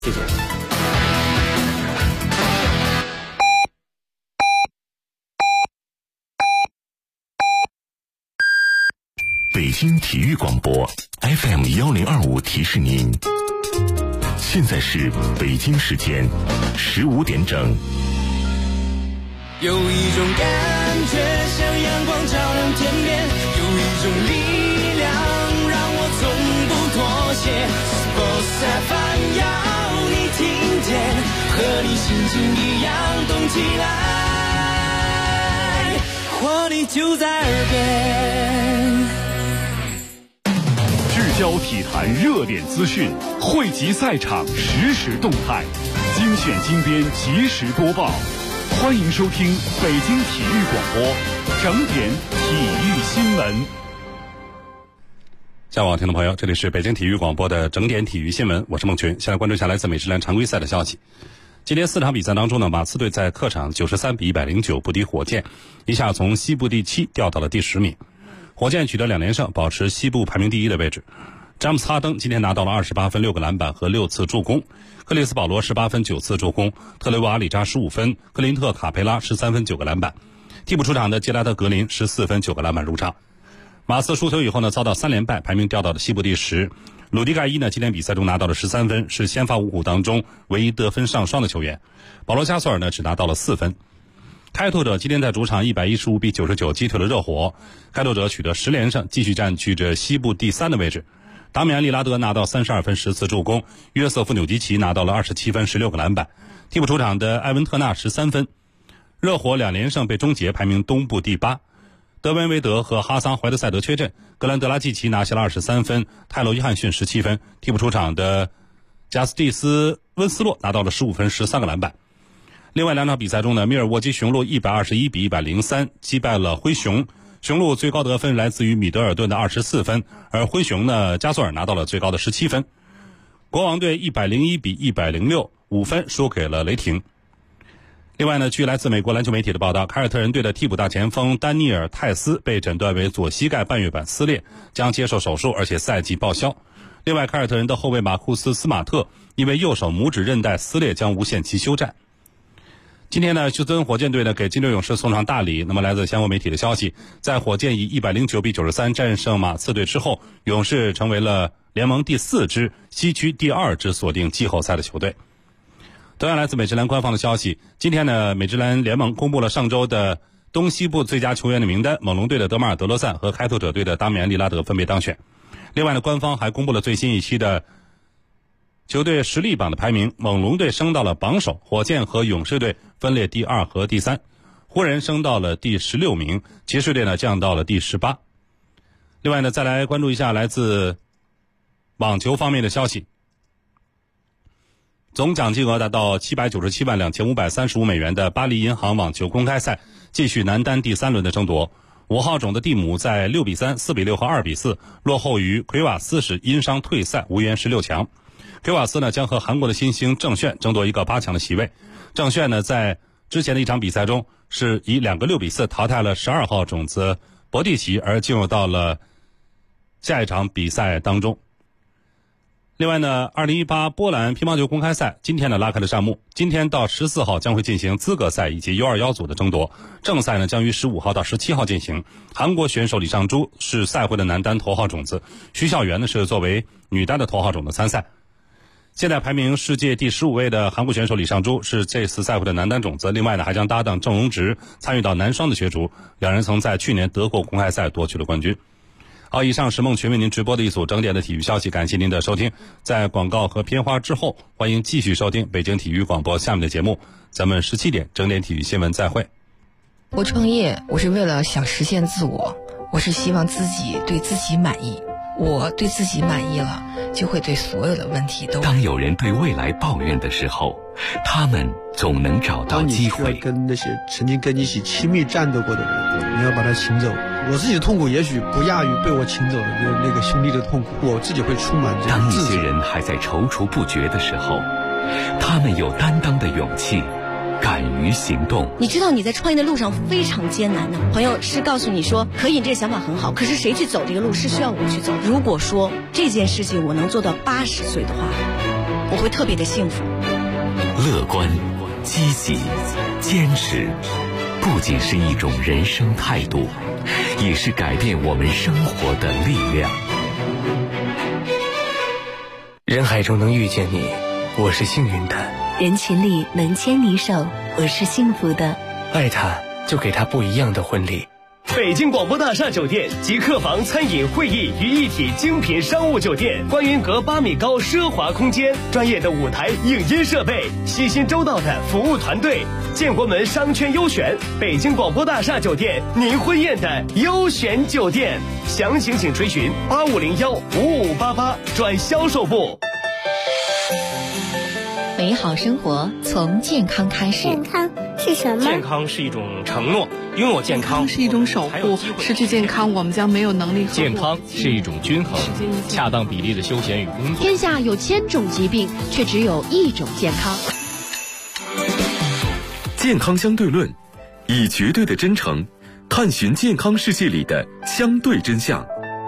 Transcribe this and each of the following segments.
谢谢。 北京体育广播 FM1025提示您，现在是北京时间15点整。 有一种感觉像阳光照亮天边，有一种力量让我从不妥协。Sports FM 要你听见，和你心情一样动起来，活力就在耳边。 聚焦体坛热点资讯，汇集赛场实时动态，精选精编及时播报。欢迎收听北京体育广播整点体育新闻。 下午好，听众朋友，这里是北京体育广播的整点体育新闻，我是孟群。现在关注一下来自美职篮常规赛的消息。今天4场比赛当中呢，马刺队在客场93-109不敌火箭，一下从西部第7掉到了第10名。火箭取得2连胜，保持西部排名第1的位置。詹姆斯哈登今天拿到了28分、6个篮板和6次助攻，克里斯保罗18分、9次助攻，特雷沃阿里扎15分，克林特卡佩拉13分、9个篮板。替补出场的杰拉德格林14分、9个篮板入场。马刺输球以后呢，遭到3连败，排名掉到了西部第10。鲁迪盖伊呢，今天比赛中拿到了13分，是先发五虎当中唯一得分上双的球员。保罗加索尔呢，只拿到了4分。开拓者今天在主场115-99击退了热火，开拓者取得10连胜，继续占据着西部第3的位置。达米安·利拉德拿到32分、10次助攻，约瑟夫·纽基奇拿到了27分、16个篮板。替补出场的埃文特纳13分。热火2连胜被终结，排名东部第8。德文维德和哈桑·怀德塞德缺阵，格兰德拉季奇拿下了23分，泰罗·约翰逊17分。替补出场的加斯蒂斯·温斯洛拿到了15分、13个篮板。另外2场比赛中呢，密尔沃基雄鹿121-103击败了灰熊。雄鹿最高得分来自于米德尔顿的24分，而灰熊呢，加索尔拿到了最高的17分。国王队101-106 5分输给了雷霆。另外呢，据来自美国篮球媒体的报道，凯尔特人队的替补大前锋丹尼尔·泰斯被诊断为左膝盖半月板撕裂，将接受手术，而且赛季报销。另外，凯尔特人的后卫马库斯·斯马特因为右手拇指韧带撕裂，将无限期休战。今天呢，休斯顿火箭队呢给金州勇士送上大礼。那么来自相关媒体的消息，在火箭以109-93战胜马刺队之后，勇士成为了联盟第4支、西区第2支锁定季后赛的球队。同样来自美职篮官方的消息，今天呢，美职篮联盟公布了上周的东西部最佳球员的名单，猛龙队的德马尔·德罗赞和开拓者队的达米安·利拉德分别当选。另外呢，官方还公布了最新一期的球队实力榜的排名，猛龙队升到了榜首，火箭和勇士队分列第2和第3，湖人升到了第16名，骑士队呢降到了第18。另外呢，再来关注一下来自网球方面的消息。总奖金额达到7972535美元的巴黎银行网球公开赛继续男单第3轮的争夺。5号种的蒂姆在6-3、4-6和2-4落后于奎瓦斯时因伤退赛，无缘16强。奎瓦斯呢将和韩国的新星郑炫争夺一个8强的席位。郑炫呢在之前的一场比赛中是以2个6-4淘汰了12号种子博蒂奇，而进入到了下一场比赛当中。另外呢，2018波兰乒乓球公开赛今天呢拉开了战幕，今天到14号将会进行资格赛以及 U21 组的争夺，正赛呢将于15号到17号进行。韩国选手李尚洙是赛会的男单头号种子，徐晓媛呢是作为女单的头号种子参赛。现在排名世界第15位的韩国选手李尚洙是这次赛会的男单种子，另外呢还将搭档郑荣植参与到男双的角逐，两人曾在去年德国公开赛夺取了冠军。好，以上是孟群为您直播的一组整点的体育消息，感谢您的收听。在广告和片花之后，欢迎继续收听北京体育广播下面的节目，咱们17点整点体育新闻再会。 我创业，我是为了想实现自我，我是希望自己对自己满意。我对自己满意了，就会对所有的问题都。 当有人对未来抱怨的时候，他们总能找到机会。 当你需要跟那些曾经跟你一起亲密战斗过的人，你要把他请走。我自己的痛苦也许不亚于被我请走的那个兄弟的痛苦，我自己会充满这个当一自责。 些人还在踌躇不决的时候，他们有担当的勇气，敢于行动。 你知道你在创业的路上非常艰难的，朋友是告诉你说可以，这个想法很好，可是谁去走这个路是需要我去走。如果说这件事情我能做到80岁的话， 我会特别的幸福。 乐观、积极、坚持，不仅是一种人生态度，也是改变我们生活的力量。 人海中能遇见你，我是幸运的； 人群里能牵你手，我是幸福的。 爱他，就给他不一样的婚礼。 北京广播大厦酒店集客房、餐饮、会议于一体精品商务酒店，观云阁8米高奢华空间，专业的舞台影音设备，悉心周到的服务团队，建国门商圈优选，北京广播大厦酒店，您婚宴的优选酒店。详情请垂询8501-5588转销售部。 美好生活从健康开始。 健康是什么？ 健康是一种承诺，拥有健康是一种守护，失去健康我们将没有能力。 健康是一种均衡，恰当比例的休闲与工作。 天下有1000种疾病，却只有1种健康。 健康相对论，以绝对的真诚探寻健康世界里的相对真相。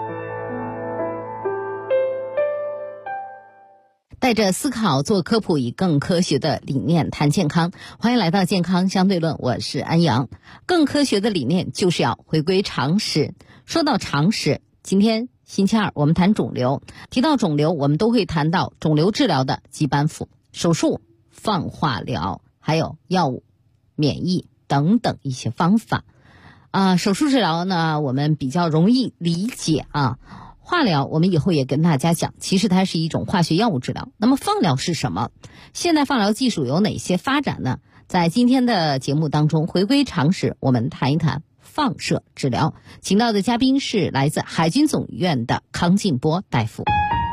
带着思考做科普，以更科学的理念谈健康。欢迎来到健康相对论，我是安阳。更科学的理念就是要回归常识。说到常识，今天星期二我们谈肿瘤。提到肿瘤，我们都会谈到肿瘤治疗的基板斧、手术、放化疗，还有药物、免疫等等一些方法。手术治疗呢，我们比较容易理解啊。化疗我们以后也跟大家讲，其实它是一种化学药物治疗。那么放疗是什么？现代放疗技术有哪些发展呢？在今天的节目当中，回归常识，我们谈一谈放射治疗。请到的嘉宾是来自海军总医院的康进波大夫。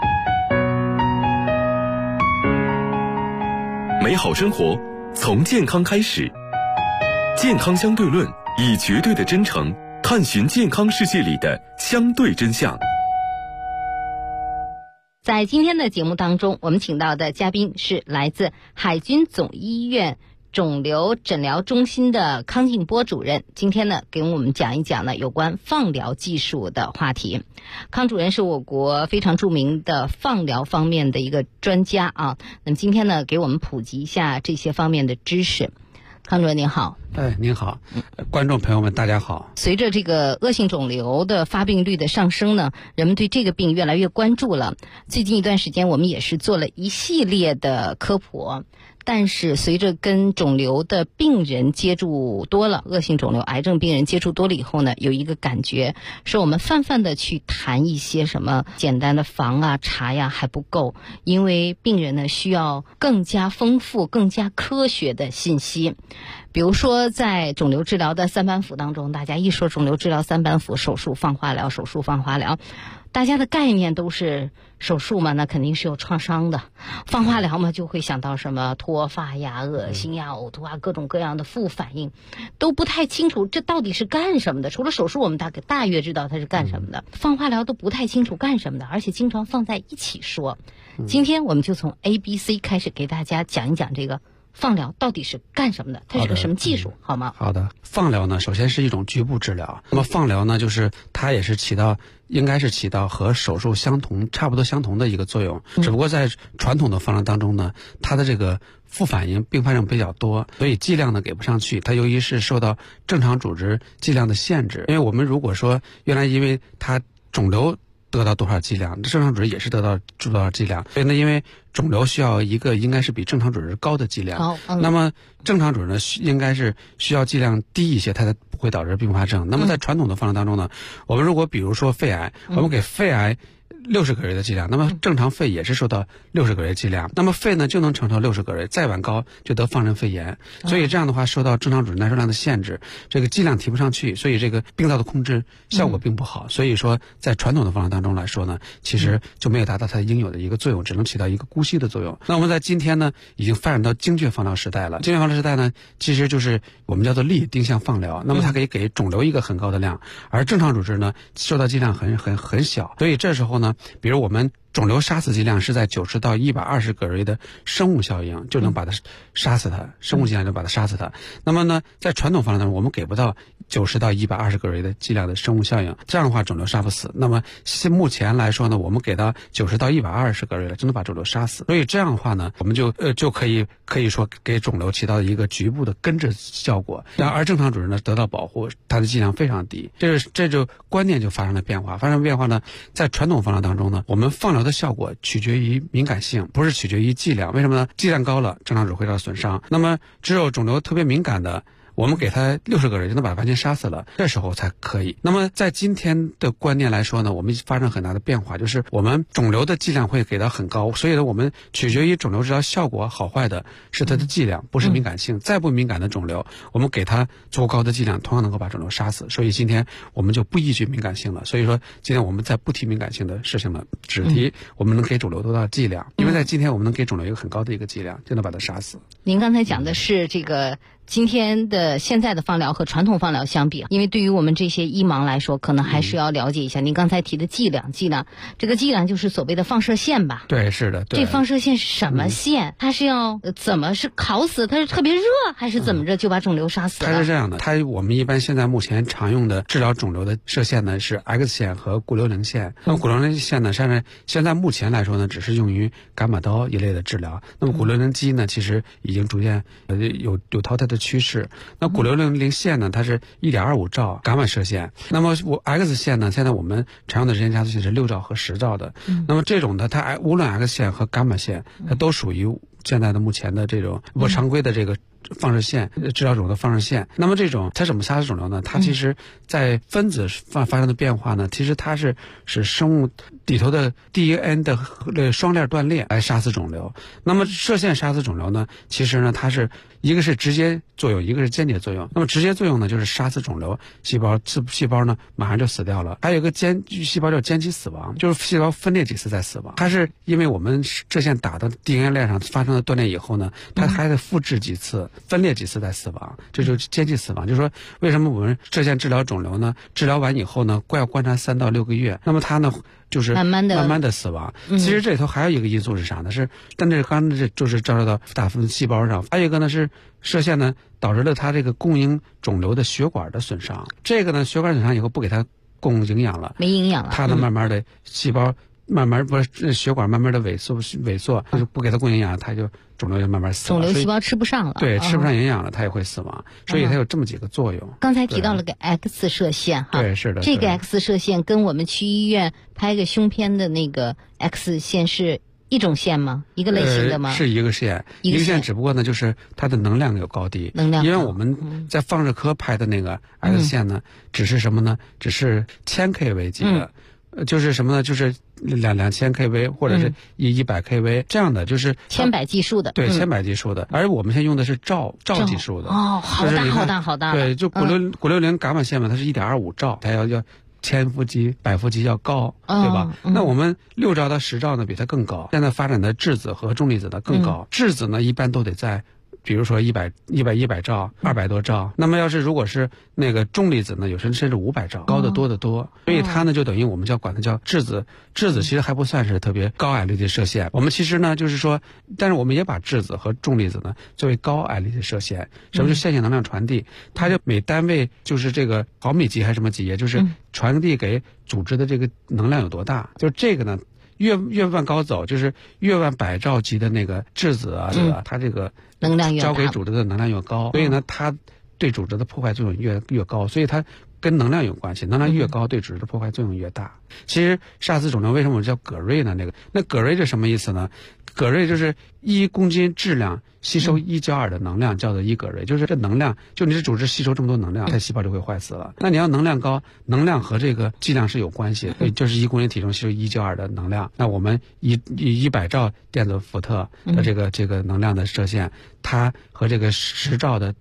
美好生活从健康开始，健康相对论，以绝对的真诚探寻健康世界里的相对真相。 在今天的节目当中，我们请到的嘉宾是来自海军总医院肿瘤诊疗中心的康进波主任。今天呢，给我们讲一讲呢有关放疗技术的话题。康主任是我国非常著名的放疗方面的一个专家啊。那么今天呢，给我们普及一下这些方面的知识。康主任您好。 您好，观众朋友们大家好。 随着这个恶性肿瘤的发病率的上升呢，人们对这个病越来越关注了。最近一段时间我们也是做了一系列的科普，但是随着跟肿瘤的病人接触多了，恶性肿瘤癌症病人接触多了以后呢，有一个感觉说我们泛泛的去谈一些什么简单的防啊查呀还不够，因为病人呢需要更加丰富更加科学的信息。比如说在肿瘤治疗的3板斧当中，大家一说肿瘤治疗3板斧，手术放化疗，手术放化疗，大家的概念都是手术嘛，那肯定是有创伤的；放化疗嘛，就会想到什么脱发呀、恶心呀、呕吐啊，各种各样的副反应，都不太清楚这到底是干什么的。除了手术我们大约知道它是干什么的，放化疗都不太清楚干什么的，而且经常放在一起说。今天我们就从 ABC 开始给大家讲一讲这个放疗到底是干什么的，它是个什么技术，好吗？ 好的。放疗呢，首先是一种局部治疗。那么放疗呢，就是它也是应该是起到和手术差不多相同的一个作用，只不过在传统的放疗当中呢，它的这个副反应并发症比较多，所以剂量呢给不上去。它由于是受到正常组织剂量的限制，因为我们如果说原来因为它肿瘤得到多少剂量，正常组织也是得到多少剂量，所以呢，因为肿瘤需要一个应该是比正常组织高的剂量，那么正常组织呢应该是需要剂量低一些，它才不会导致并发症。那么在传统的放疗当中呢，我们如果比如说肺癌，我们给肺癌60个瑞的剂量，那么正常肺也是受到60个瑞剂量，那么肺呢就能承受60个瑞，再往高就得放射肺炎。所以这样的话受到正常组织耐受量的限制，这个剂量提不上去，所以这个病灶的控制效果并不好。所以说在传统的放疗当中来说呢，其实就没有达到它应有的一个作用，只能起到一个姑息的作用。那我们在今天呢已经发展到精确放疗时代了。精确放疗时代呢，其实就是我们叫做粒定向放疗，那么它可以给肿瘤一个很高的量，而正常组织呢受到剂量很小。所以这时候呢，比如我们肿瘤杀死剂量是在90到120个瑞的生物效应就能把它杀死它，生物剂量就把它杀死它。那么呢，在传统方法当中，我们给不到90到120个瑞的剂量的生物效应，这样的话肿瘤杀不死。那么目前来说呢，我们给到90到120个瑞了，就能把肿瘤杀死。所以这样的话呢，我们就可以说给肿瘤起到一个局部的根治效果，而正常肿瘤呢得到保护，它的剂量非常低。这就观念就发生了变化。发生变化呢，在传统方疗当中呢，我们放疗的效果取决于敏感性，不是取决于剂量。为什么呢？剂量高了，正常肿瘤会受到损伤。那么只有肿瘤特别敏感的，我们给它60个人就能把它完全杀死了，这时候才可以。那么在今天的观念来说呢，我们发生很大的变化，就是我们肿瘤的剂量会给到很高，所以呢，我们取决于肿瘤治疗效果好坏的是它的剂量，不是敏感性。再不敏感的肿瘤，我们给它足够高的剂量，同样能够把肿瘤杀死。所以今天我们就不依据敏感性了。所以说今天我们在不提敏感性的事情了，只提我们能给肿瘤多大剂量，因为在今天我们能给肿瘤一个很高的一个剂量，就能把它杀死。 您刚才讲的是这个今天的现在的放疗和传统放疗相比，因为对于我们这些医盲来说，可能还是要了解一下您刚才提的剂量。这个剂量就是所谓的放射线吧？ 对，是的。对， 这放射线是什么线？它是要怎么是烤死？它是特别热，还是怎么着就把肿瘤杀死了？ 它是这样的，我们一般现在目前常用的治疗肿瘤的射线呢是 X 线和骨瘤磷线。那么骨瘤磷线呢，现在目前来说呢，只是用于伽马刀一类的治疗。那么骨瘤磷基呢，其实已经逐渐有淘汰的趋势。那骨瘤磷线呢，它是1.25兆伽马射线。那么X 线呢，现在我们常用的时间加速器是6兆和10兆的。那么这种的，它无论 X 线和伽马线，它都属于现在的目前的这种不常规的这个放射线治疗肿瘤的放射线。那么这种它怎么杀死肿瘤呢？它其实在分子发生的变化呢，其实它是使生物里头的 DNA 的双链断裂来杀死肿瘤。那么射线杀死肿瘤呢，其实呢它是一个是直接作用，一个是间接作用。那么直接作用呢，就是杀死肿瘤细胞呢马上就死掉了。还有一个细胞叫间期死亡，就是细胞分裂几次再死亡。它是因为我们射线打到 DNA 链上发生了断裂以后呢，它还得复制几次，分裂几次再死亡，这就是间期死亡。就是说为什么我们射线治疗肿瘤呢，治疗完以后呢要观察3到6个月，那么它呢就是慢慢的死亡。其实这里头还有一个因素是啥呢？但是刚才就是照射到大部分细胞上，还有一个呢是射线呢导致了它这个供应肿瘤的血管的损伤。这个呢血管损伤以后不给它供营养了， 没营养了， 它呢慢慢的细胞血管慢慢的萎缩，就是不给它供营养，它就肿瘤就慢慢死了。 肿瘤细胞吃不上了， 对，吃不上营养了，它也会死亡。所以它有这么几个作用。 刚才提到了个 X 射线哈， 对，是的。 这个 X 射线跟我们去医院拍个胸片的那个 X 线是一种线吗？一个类型的吗？ 是一个线，一个线，只不过呢，就是它的能量有高低。因为我们在放射科拍的那个 X 线呢，只是什么呢？只是1000 kV 级的。就是什么呢？就是2000 kV 或者是100 kV 这样的，就是千百计数的。 对，千百计数的。而我们现在用的是兆计数的。 哦，好大。 对，就骨瘤磷伽马线嘛，它是1.25兆，它要1000伏级、100伏级要高，对吧？那我们6兆到10兆呢，比它更高。现在发展的质子和重粒子呢更高，质子呢一般都得在，比如说100兆、200多兆。那么如果是那个重粒子呢，有时甚至500兆，高得多得多。所以它呢就等于我们管它叫质子。质子其实还不算是特别高矮粒的射线。我们其实呢就是说，但是我们也把质子和重粒子呢作为高矮粒的射线。什么是线性能量传递？它就每单位就是这个毫米级还是什么级，也就是传递给组织的这个能量有多大。就是这个呢越往高走，就是越往100兆级的那个质子啊，对吧？它这个能量越大， 交给组织的能量越高，所以呢，它对组织的破坏作用越高，所以它跟能量有关系，能量越高，对组织的破坏作用越大。其实杀死肿瘤为什么叫葛瑞呢？那葛瑞是什么意思呢？葛瑞就是1公斤质量吸收1焦耳的能量，叫做1葛瑞，就是这能量，就你这组织吸收这么多能量，它细胞就会坏死了。那你要能量高，能量和这个剂量是有关系的，就是1公斤体重吸收1焦耳的能量。那我们100兆电子伏特的这个能量的射线，它和这个10兆的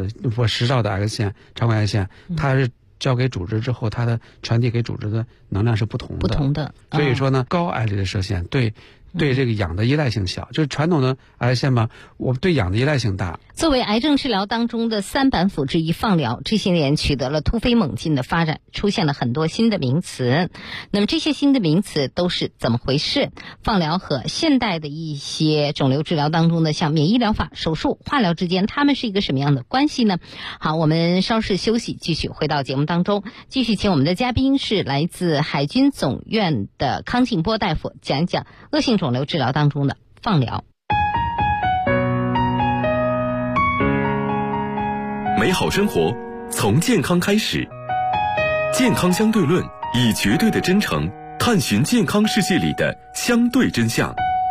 10兆的 X 线常规 X 线，它是交给组织之后，它的传递给组织的能量是不同的。 不同的。 所以说呢，高矮粒的射线对对这个氧的依赖性小，就是传统的癌腺嘛，我们对氧的依赖性大。 作为癌症治疗当中的3板斧之一，放疗这些年取得了突飞猛进的发展，出现了很多新的名词。那么这些新的名词都是怎么回事？放疗和现代的一些肿瘤治疗当中的像免疫疗法、手术、化疗之间，它们是一个什么样的关系呢？好，我们稍事休息，继续回到节目当中，继续请我们的嘉宾是来自海军总院的康静波大夫，讲一讲恶性肿瘤治疗当中的放疗。 美好生活从健康开始，健康相对论以绝对的真诚探寻健康世界里的相对真相。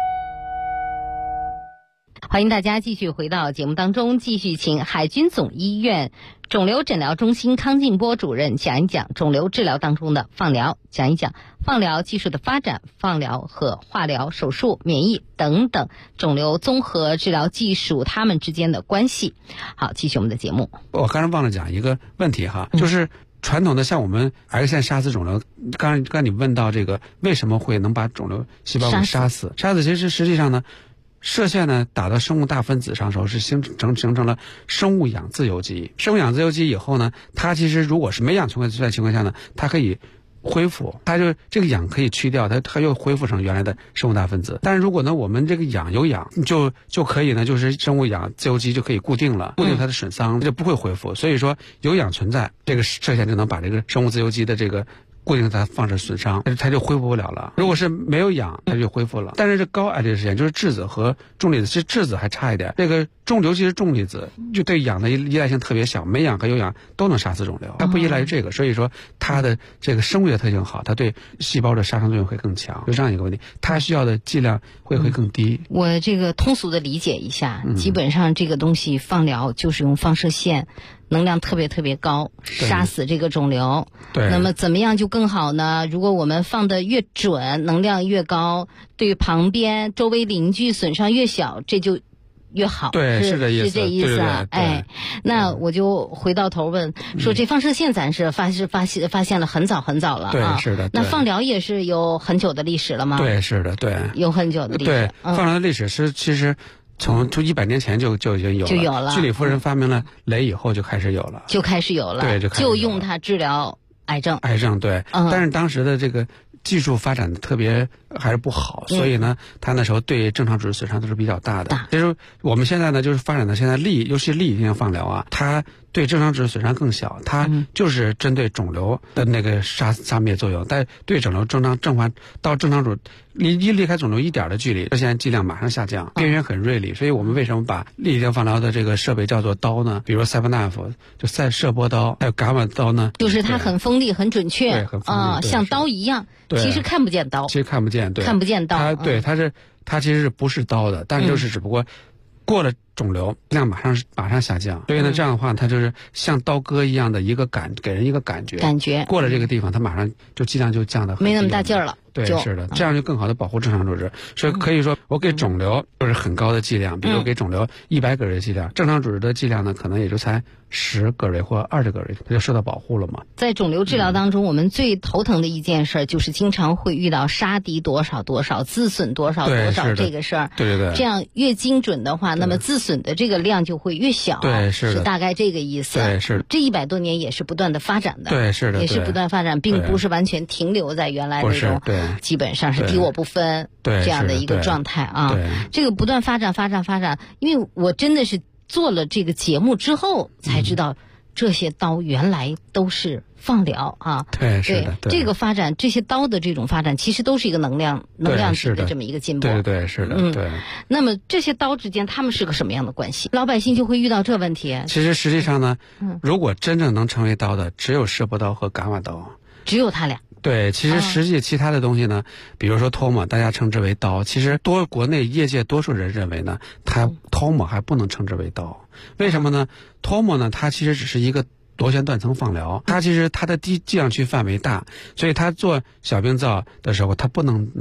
欢迎大家继续回到节目当中，继续请海军总医院肿瘤诊疗中心康静波主任讲一讲肿瘤治疗当中的放疗，讲一讲放疗技术的发展，放疗和化疗、手术、免疫等等肿瘤综合治疗技术它们之间的关系。好，继续我们的节目。 我刚才忘了讲一个问题哈，就是传统的像我们癌腺杀死肿瘤，刚你问到这个为什么会能把肿瘤细胞给杀死？其实实际上呢，射线呢打到生物大分子上的时候是形成了生物氧自由基。生物氧自由基以后呢，它其实如果是没氧情况下呢，它可以恢复，它就这个氧可以去掉，它又恢复成原来的生物大分子。但是如果呢我们这个有氧就可以呢，就是生物氧自由基就可以固定了，固定它的损伤，就不会恢复。所以说有氧存在，这个射线就能把这个生物自由基的这个固定它放置损伤，它就恢复不了了。如果是没有氧，它就恢复了。但是这高癌这个实验就是质子和重离子，其实质子还差一点。这个尤其是重离子，就对氧的依赖性特别小，没氧和有氧都能杀死肿瘤，它不依赖于这个，所以说它的这个生物学特性好，它对细胞的杀伤作用会更强。就这样一个问题，它需要的剂量会更低。 我这个通俗的理解一下，基本上这个东西放疗就是用放射线。能量特别特别高，杀死这个肿瘤。 对。 那么怎么样就更好呢？如果我们放得越准，能量越高，对旁边周围邻居损伤越小，这就越好。 对， 是这意思。 是这意思啊。哎，那我就回到头问，说这放射线咱是发现了很早很早了啊。 对，是的。 那放疗也是有很久的历史了吗？ 对，是的，对。 有很久的历史。 对，放疗的历史是其实。从100年前就已经有了，居里夫人发明了镭以后就开始有了，对， 就用它治疗癌症， 对。但是当时的这个技术发展的特别还是不好，所以呢，它那时候对正常组织损伤都是比较大的。其实我们现在呢，就是发展到现在尤其粒线放疗啊，它对正常组织损伤更小，它就是针对肿瘤的那个杀灭作用，但对肿瘤到正常组离开肿瘤1点的距离，射线剂量马上下降，边缘很锐利。所以我们为什么把粒线放疗的这个设备叫做刀呢？比如 7F 就射波刀，还有伽马刀呢？ 就是它很锋利、很准确， 对，很锋利， 像刀一样。其实看不见刀， 对， 看不见刀。 它其实是不是刀的，但就是只不过过了肿瘤量马上下降，所以呢这样的话它就是像刀割一样的给人一个感觉过了这个地方它马上就剂量就降得很低， 没那么大劲儿了。 对，是的，这样就更好的保护正常组织。所以可以说我给肿瘤就是很高的剂量，比如给肿瘤100个瑞剂量，正常组织的剂量呢可能也就才10个瑞或20个瑞，它就受到保护了嘛。 在肿瘤治疗当中，我们最头疼的一件事就是经常会遇到杀敌多少多少，自损多少多少这个事儿。 对， 这样越精准的话，那么自损的这个量就会越小。 对，是大概这个意思。 对，是这100多年也是不断的发展的。 对，是的， 也是不断发展，并不是完全停留在原来那种，基本上是敌我不分这样的一个状态啊。这个不断发展，因为我真的是做了这个节目之后才知道，这些刀原来都是放疗啊。 对，是的， 这个发展，这些刀的这种发展，其实都是一个能量级的这么一个进步。 对，是的，对。 那么这些刀之间，他们是个什么样的关系？老百姓就会遇到这问题。 其实实际上呢，如果真正能成为刀的，只有射波刀和伽马刀， 只有它俩。 对，其实实际其他的东西呢，比如说托莫，大家称之为刀，其实国内业界多数人认为呢，它托莫还不能称之为刀。为什么呢？托莫呢，它其实只是一个螺旋断层放疗，它其实它的剂量区范围大，所以它做小病灶的时候，它不能拿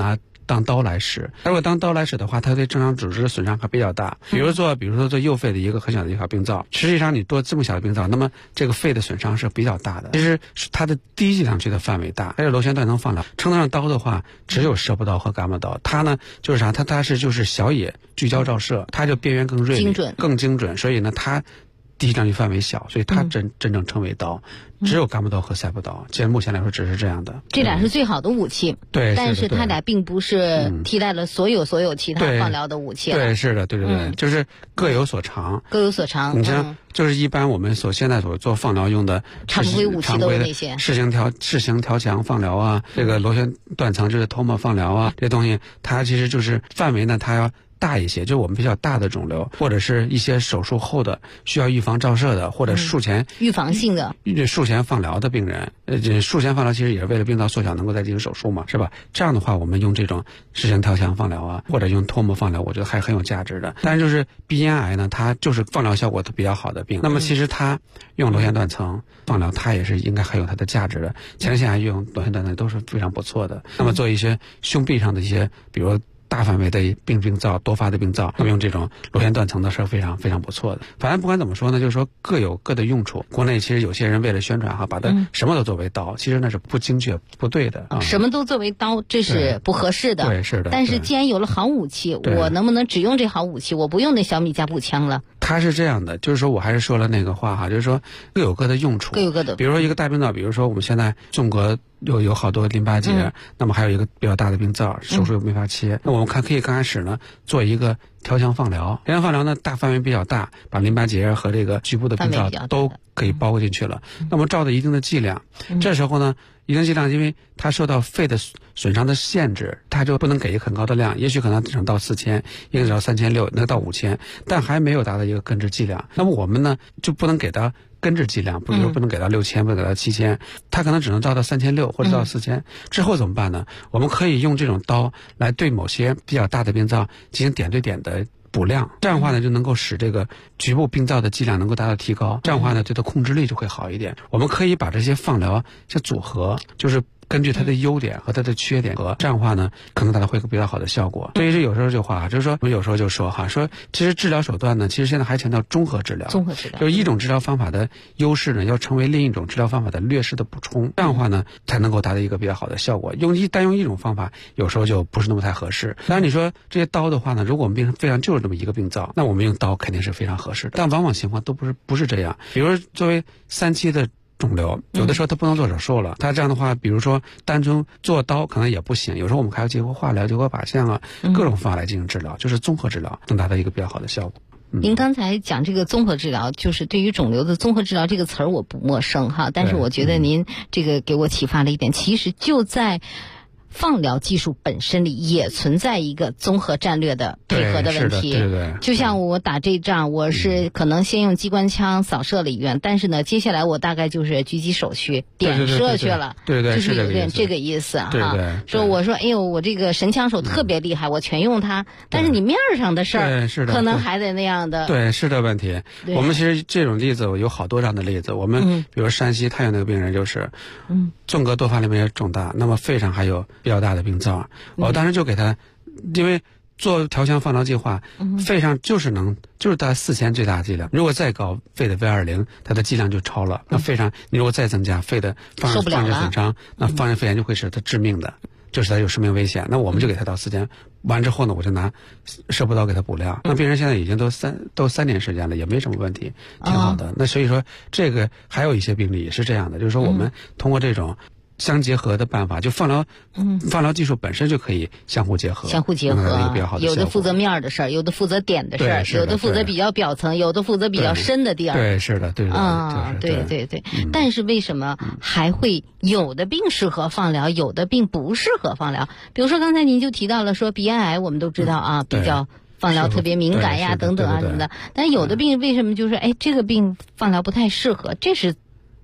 当刀来使。如果当刀来使的话，它对正常组织的损伤还比较大。比如说做右肺的一个很小的一条病灶，实际上你做这么小的病灶，那么这个肺的损伤是比较大的。其实它的低剂量区的范围大，还有螺旋断层放疗，称得上刀的话，只有射步刀和伽马刀。它呢就是啥？它就是小野聚焦照射，它就边缘更锐利、更精准，所以呢它低剂量区范围小，所以它真正称为刀。只有伽马刀和塞步刀，现在目前来说只是这样的。 这俩是最好的武器， 对， 但是它俩并不是替代了所有其他放疗的武器。 对，是的，对，就是各有所长。 各有所长。 你像就是一般我们现在所做放疗用的常规武器都是那些视形调强放疗啊，这个螺旋断层就是托莫放疗啊，这东西它其实就是范围呢，它要大一些，就是我们比较大的肿瘤，或者是一些手术后的需要预防照射的，或者术前预防性的术前放疗的病人，术前放疗其实也是为了病灶缩小能够再进行手术嘛，是吧？这样的话，我们用这种视形调强放疗啊，或者用托莫放疗，我觉得还很有价值的。但是就是鼻咽癌呢，它就是放疗效果比较好的病，那么其实它用螺旋断层放疗，它也是应该很有它的价值的。前线癌用螺旋断层都是非常不错的。那么做一些胸壁上的一些，比如大范围的病灶、多发的病灶，那么用这种螺旋断层的是非常非常不错的。反正不管怎么说呢，就是说各有各的用处。国内其实有些人为了宣传把它什么都作为刀，其实那是不精确、不对的。 什么都作为刀，这是不合适的。 对，是的。 但是既然有了好武器，我能不能只用这好武器？我不用那小米加步枪了？ 它是这样的，就是说我还是说了那个话哈，就是说各有各的用处， 各有各的。 比如说一个大病灶，比如说我们现在中国有好多淋巴结，那么还有一个比较大的病灶，手术又没法切，那我们可以刚开始呢做一个调强放疗。调强放疗呢大范围比较大，把淋巴结和这个局部的病灶都可以包进去了。那么照的一定的剂量，这时候呢一定剂量，因为它受到肺的损伤的限制，它就不能给一个很高的量，也许可能只能到4000，也许到3600，能到5000，但还没有达到一个根治剂量。那么我们呢就不能给到根治剂量，比如说不能给到6000，不能给到7000，它可能只能到3600或者到4000。之后怎么办呢？我们可以用这种刀来对某些比较大的病灶进行点对点的补量，这样的话呢就能够使这个局部病灶的剂量能够达到提高，这样的话呢对它控制力就会好一点。我们可以把这些放疗组合，就是根据它的优点和它的缺点和这样的话呢可能达到会有比较好的效果。所以是有时候这话就是说我们有时候就说说其实治疗手段呢其实现在还强调综合治疗，就是一种治疗方法的优势呢要成为另一种治疗方法的劣势的补充，这样的话呢才能够达到一个比较好的效果。单用一种方法有时候就不是那么太合适。当然你说这些刀的话呢，如果我们病人非常就是这么一个病灶，那我们用刀肯定是非常合适的，但往往情况都不是这样。比如作为3期的肿瘤，有的时候它不能做手术了，它这样的话比如说单纯做刀可能也不行，有时候我们还要结合化疗、结合靶向各种方法来进行治疗，就是综合治疗能达到一个比较好的效果。 您刚才讲这个综合治疗，就是对于肿瘤的综合治疗这个词儿我不陌生哈，但是我觉得您这个给我启发了一点，其实就在放疗技术本身里也存在一个综合战略的配合的问题。 对， 就像我打这仗，我是可能先用机关枪扫射了医院，但是呢，接下来我大概就是狙击手去点射去了。 对， 就是有点这个意思哈。 对， 说我说哎呦，我这个神枪手特别厉害，我全用它，但是你面上的事儿，可能还得那样的。 对，是的问题。我们其实这种例子有好多这样的例子。我们比如山西太原那个病人就是纵隔多发淋巴结肿大，那么肺上还有比较大的病灶，我当时就给他，因为做调强放疗计划，肺上就是达4000最大剂量，如果再高，肺的 V20它的剂量就超了，那肺上你如果再增加，肺的放射损伤，那放射肺炎就会使它致命的，就是它有生命危险。那我们就给他到4000，完之后呢，我就拿射步刀给他补量。那病人现在已经都3年时间了，也没什么问题，挺好的。那所以说这个还有一些病例也是这样的，就是说我们通过这种相结合的办法，就放疗技术本身就可以相互结合， 有的负责面的事儿，有的负责点的事儿，有的负责比较表层，有的负责比较深的地儿。 对，是的，对啊，对。但是为什么还会有的病适合放疗，有的病不适合放疗？比如说刚才您就提到了说鼻咽癌，我们都知道啊，比较放疗特别敏感呀，等等啊什么的。但有的病为什么就是这个病放疗不太适合？这是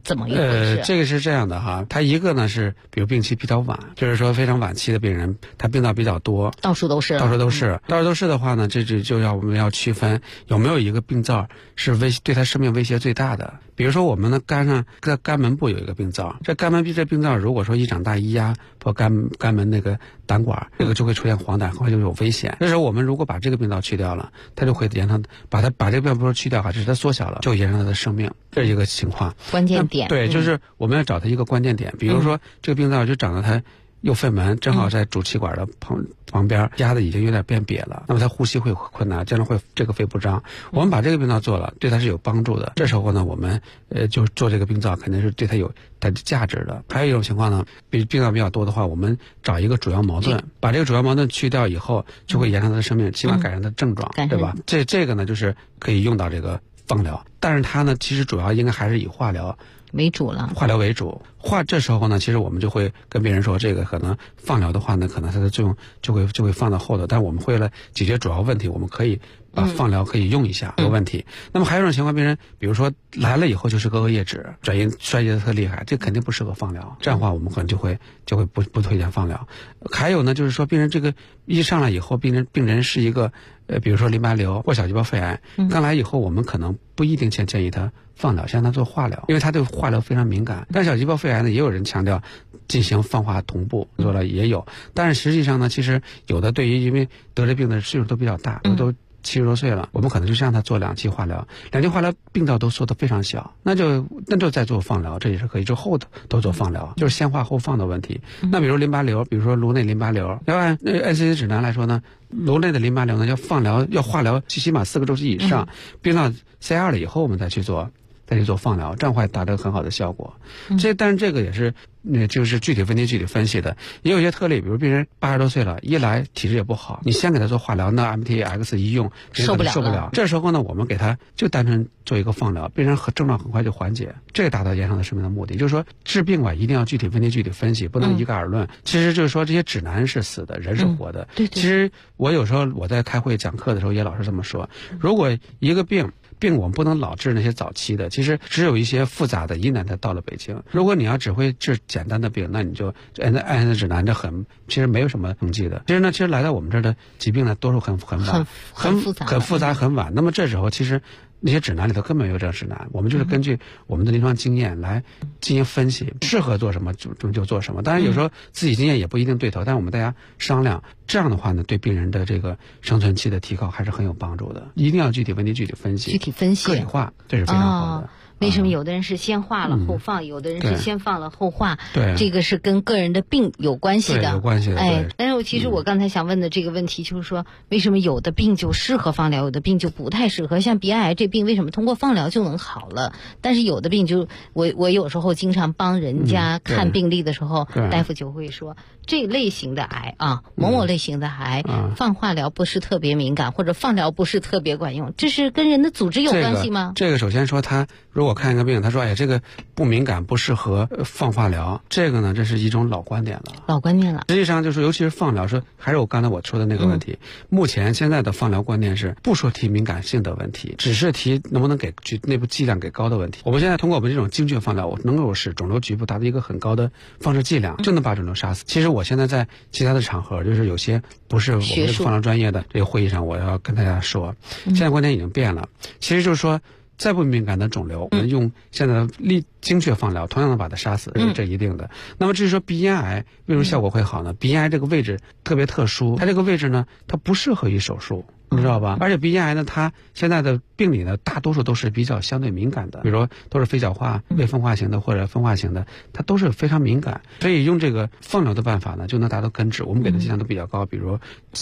怎么一回事？ 这个是这样的哈，他一个呢是比如病期比较晚，就是说非常晚期的病人，他病灶比较多， 到处都是的话呢，这就我们要区分有没有一个病灶是对他生命威胁最大的。比如说我们的肝门部有一个病灶，这肝门这病灶如果说一长大一压破肝门那个胆管，这个就会出现黄疸，很快就有危险。这时候我们如果把这个病灶去掉了，它就会延长，把这个病灶不是去掉，只是它缩小了，就延长它的生命，这是一个情况。 关键点对，就是我们要找它一个关键点，比如说这个病灶就长到它右肺门正好在主气管的旁边，压的已经有点变瘪了，那么他呼吸会困难，将来会这个肺不张。我们把这个病灶做了，对他是有帮助的。这时候呢，我们就做这个病灶，肯定是对他有它的价值的。还有一种情况呢，病灶比较多的话，我们找一个主要矛盾，把这个主要矛盾去掉以后，就会延长他的生命，起码改善他的症状，对吧？这个呢，就是可以用到这个放疗，但是它呢，其实主要应该还是以化疗为主了， 化疗为主。这时候呢，其实我们就会跟别人说，这个可能放疗的话呢，可能它的作用就会放到后头。但是我们为了解决主要问题，我们可以把放疗可以用一下，没有问题。那么还有一种情况，病人比如说来了以后就是个恶液质，转阴衰竭的特厉害，这肯定不适合放疗。这样的话，我们可能就会不推荐放疗。还有呢，就是说病人这个一上来以后，病人是一个比如说淋巴瘤或小细胞肺癌，刚来以后，我们可能不一定建议他放疗，先让他做化疗，因为他对化疗非常敏感。但小细胞肺癌呢，也有人强调进行放化同步做了也有，但是实际上呢，其实有的对于因为得这病的岁数都比较大，都70多岁了，我们可能就让他做2期化疗，2期化疗病灶都缩得非常小，那就再做放疗，这也是可以，之后都做放疗，就是先化后放的问题。那比如淋巴瘤，比如说颅内淋巴瘤，要按NCD 指南来说呢，颅内的淋巴瘤呢要放疗要化疗起码4个周期以上，病灶 C2 了以后我们再去做放疗，这样会达到很好的效果。但是这个也是就是具体问题具体分析的，也有一些特例，比如病人80多岁了，一来体质也不好，你先给他做化疗，那 MTX 一用受不了，这时候呢，我们给他就单纯做一个放疗，病人症状很快就缓解，这个达到延长他生命的目的。就是说治病吧，一定要具体问题具体分析，不能一概而论。其实就是说这些指南是死的，人是活的。 对。 其实我有时候我在开会讲课的时候也老是这么说，如果一个病我们不能老治那些早期的，其实只有一些复杂的疑难才到了北京。如果你要只会治简单的病，那你就按指南，其实没有什么成绩的。其实来到我们这儿的疾病呢，多数很晚，很复杂很晚。那么这时候其实那些指南里头根本没有这个指南，我们就是根据我们的临床经验来进行分析，适合做什么就做什么。当然有时候自己经验也不一定对头，但是我们大家商量，这样的话呢，对病人的这个生存期的提高还是很有帮助的。一定要具体问题具体分析，个体化，这是非常好的。 为什么有的人是先化了后放，有的人是先放了后化？ 对， 这个是跟个人的病有关系的。 对，有关系的。 但是其实我刚才想问的这个问题就是说，为什么有的病就适合放疗，有的病就不太适合？像鼻癌这病，为什么通过放疗就能好了？但是有的病就我有时候经常帮人家看病历的时候，大夫就会说，这类型的癌某某类型的癌，放化疗不是特别敏感，或者放疗不是特别管用，这是跟人的组织有关系吗？ 这个首先说他如果看一个病，他说这个不敏感不适合放化疗，这个呢这是一种老观点了。实际上就是尤其是放疗，说还是我刚才我说的那个问题，目前现在的放疗观念是不说提敏感性的问题，只是提能不能给内部剂量给高的问题。我们现在通过我们这种精确放疗，我能够使肿瘤局部达到一个很高的放射剂量，就能把肿瘤杀死。其实我现在在其他的场合，就是有些不是我们放疗专业的这个会议上，我要跟大家说，现在观点已经变了。其实就是说，再不敏感的肿瘤，我们用现在的精确放疗，同样能把它杀死，这一定的。那么至于说鼻咽癌为什么效果会好呢？鼻咽癌这个位置特别特殊，它这个位置呢，它不适合于手术。你知道吧？而且鼻咽癌呢，它现在的病理呢，大多数都是比较相对敏感的，比如说都是非角化、未分化型的或者分化型的，它都是非常敏感。所以用这个放疗的办法呢，就能达到根治。我们给的剂量都比较高，比如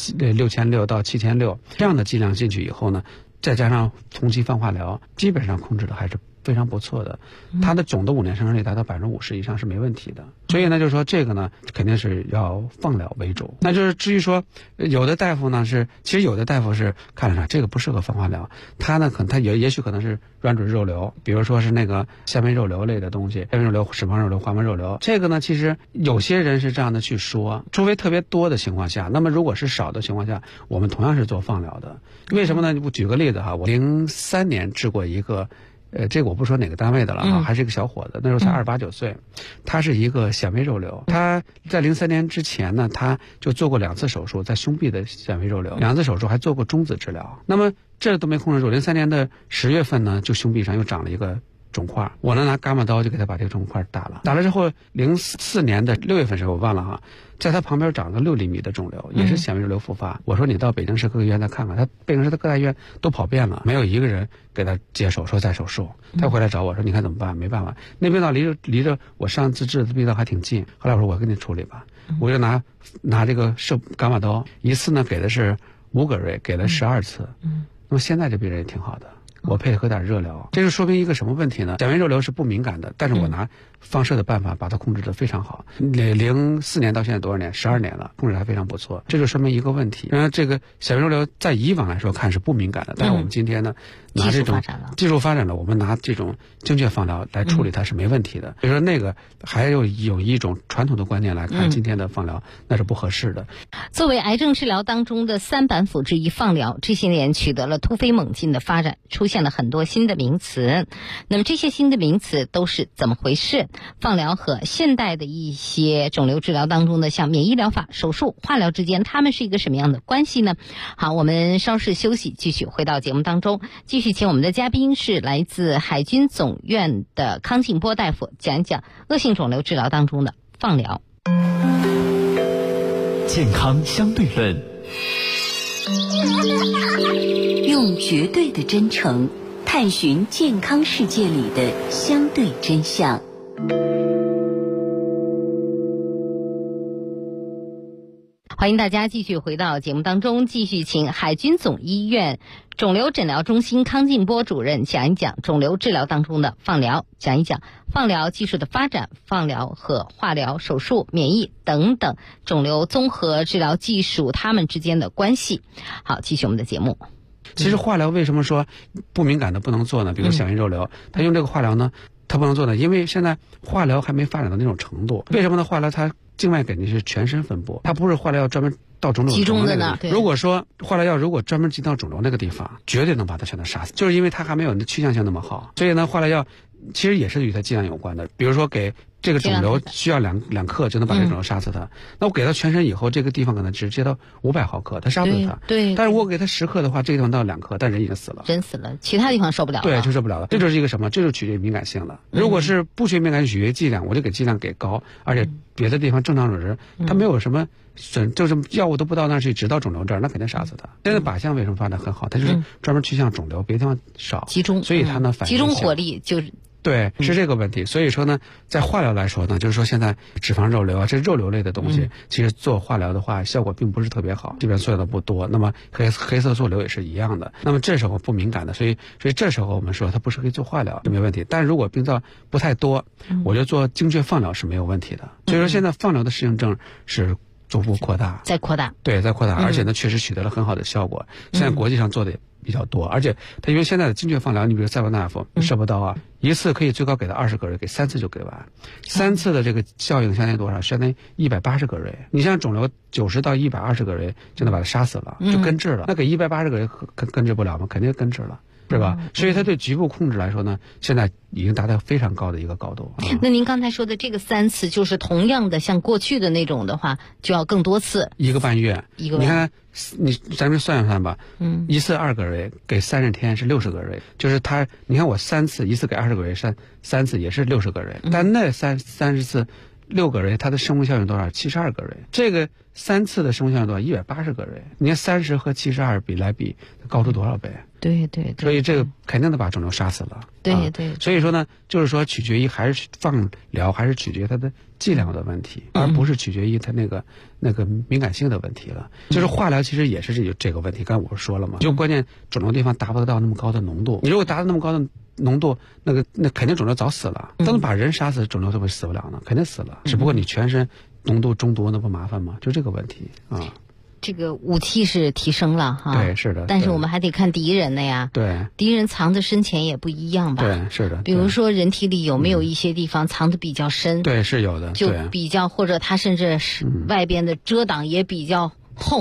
6600到7600这样的剂量进去以后呢，再加上同期放化疗，基本上控制的还是非常不错的。它的总的5年生存率达到50%以上是没问题的。所以呢，就是说这个呢，肯定是要放疗为主。那就是至于说，有的大夫呢其实有的大夫是看了啥，这个不适合放化疗，他呢他也许可能是软组织肉瘤，比如说是那个下面肉瘤类的东西，下面肉瘤、脂肪肉瘤、滑膜肉瘤。这个呢，其实有些人是这样的去说，除非特别多的情况下，那么如果是少的情况下，我们同样是做放疗的。为什么呢？我举个例子哈，我03年治过一个这个我不说哪个单位的了还是一个小伙子，那时候才28、9岁，他是一个纤维肉瘤，他在03年之前呢，他就做过2次手术，在胸壁的纤维肉瘤，2次手术还做过中子治疗，那么这都没控制住，03年的10月份呢，就胸壁上又长了一个肿块，我呢拿伽马刀就给他把这个肿块打了之后，04年的6月份时候我忘了哈，在他旁边长了6厘米的肿瘤，也是纤维肉瘤复发。我说你到北京市各个医院再看看，他北京市的各大医院都跑遍了，没有一个人给他接手说再手术。他回来找我说你看怎么办？没办法，那病道离着我上次治的病道还挺近。后来我说我给你处理吧，我就拿这个伽马刀，一次呢给的是5个闰，给了12次。那么现在这病人也挺好的。我配合点热疗，这就说明一个什么问题呢？纤维肉瘤是不敏感的，但是我拿放射的办法把它控制得非常好。04年到现在多少年？12年了，控制还非常不错。这就说明一个问题，这个纤维肉瘤在以往来说看是不敏感的，但是我们今天呢，拿这种技术发展了，我们拿这种精确放疗来处理它是没问题的。所以说那个还有一种传统的观念来看，今天的放疗那是不合适的。 作为癌症治疗当中的3板斧之一，放疗这些年取得了突飞猛进的发展，出现了很多新的名词。那么这些新的名词都是怎么回事？放疗和现代的一些肿瘤治疗当中的像免疫疗法、手术、化疗之间，它们是一个什么样的关系呢？好，我们稍事休息，继续回到节目当中，继续请我们的嘉宾是来自海军总院的康劲波大夫，讲一讲恶性肿瘤治疗当中的放疗。 健康相对论， 用绝对的真诚探寻健康世界里的相对真相。 欢迎大家继续回到节目当中，继续请海军总医院肿瘤诊疗中心康劲波主任讲一讲肿瘤治疗当中的放疗，讲一讲放疗技术的发展，放疗和化疗、手术、免疫等等肿瘤综合治疗技术它们之间的关系。好，继续我们的节目。 其实化疗为什么说不敏感的不能做呢？比如纤维肉瘤，他用这个化疗呢，他不能做呢，因为现在化疗还没发展到那种程度。为什么呢？化疗它静脉肯定是全身分布，它不是化疗要专门到肿瘤集中的呢。 如果说化疗药如果专门集到肿瘤那个地方，绝对能把它全都杀死，就是因为它还没有趋向性那么好。所以呢，化疗药其实也是与它剂量有关的。比如说给这个肿瘤需要2克就能把这个肿瘤杀死它，那我给它全身以后，这个地方可能只接到500毫克，它杀不死它。 对。 但是我给它10克的话，这个地方到2克，但人已经死了。 人死了，其他地方受不了了。 对，就受不了了。这就是一个什么？这就取决于敏感性了。如果是不取决于敏感性，取决于剂量，我就给剂量给高，而且别的地方正常人它没有什么就是药物都不到那儿去，只到肿瘤这儿，那肯定杀死它。现在靶向为什么发展很好？它就是专门趋向肿瘤，别的地方少， 集中， 所以它呢反应集中火力就是。 对，是这个问题。所以说呢，在化疗来说呢，就是说现在脂肪肉瘤啊，这肉瘤类的东西，其实做化疗的话，效果并不是特别好，基本上做的不多。那么黑色素瘤也是一样的。那么这时候不敏感的，所以这时候我们说它不适合做化疗就没问题。但如果病灶不太多，我觉得做精确放疗是没有问题的。所以说现在放疗的适应症是逐步扩大， 在扩大， 对，在扩大，而且呢，确实取得了很好的效果。现在国际上做的也比较多，而且它因为现在的精确放疗，你比如塞博纳夫、射波刀啊，一次可以最高给到20个闰，给3次就给完，3次的这个效应相当于多少？相当于180个闰。你像肿瘤90到120个闰就能把它杀死了，就根治了。那给180个闰根治不了吗？肯定根治了。是吧？所以它对局部控制来说呢，现在已经达到非常高的一个高度。 那您刚才说的这个3次，就是同样的，像过去的那种的话，就要更多次，1个半月。你看，咱们算一算吧，一次2个闰，给30天是60个闰，就是它，你看我3次，一次给20个闰，三次也是60个闰，但那30次6个闰，它的生物效应多少？72个闰。这个3次的生物效应多少？180个闰。你看30和72比，高出多少倍？ 对。 所以这个肯定得把肿瘤杀死了。 对。 所以说呢，就是说取决于还是放疗，还是取决于它的剂量的问题，而不是取决于它那个敏感性的问题了。就是化疗其实也是这个问题，刚才我说了嘛，就关键肿瘤地方达不到那么高的浓度。你如果达到那么高的浓度，那肯定肿瘤早死了。等把人杀死，肿瘤都会死不了呢，肯定死了。只不过你全身浓度中毒，那不麻烦吗？就这个问题啊。 这个武器是提升了哈， 对，是的。 但是我们还得看敌人的呀， 对， 敌人藏在深浅也不一样吧？ 对，是的。 比如说人体里有没有一些地方藏得比较深？ 对，是有的。 就比较或者它甚至是外边的遮挡也比较厚。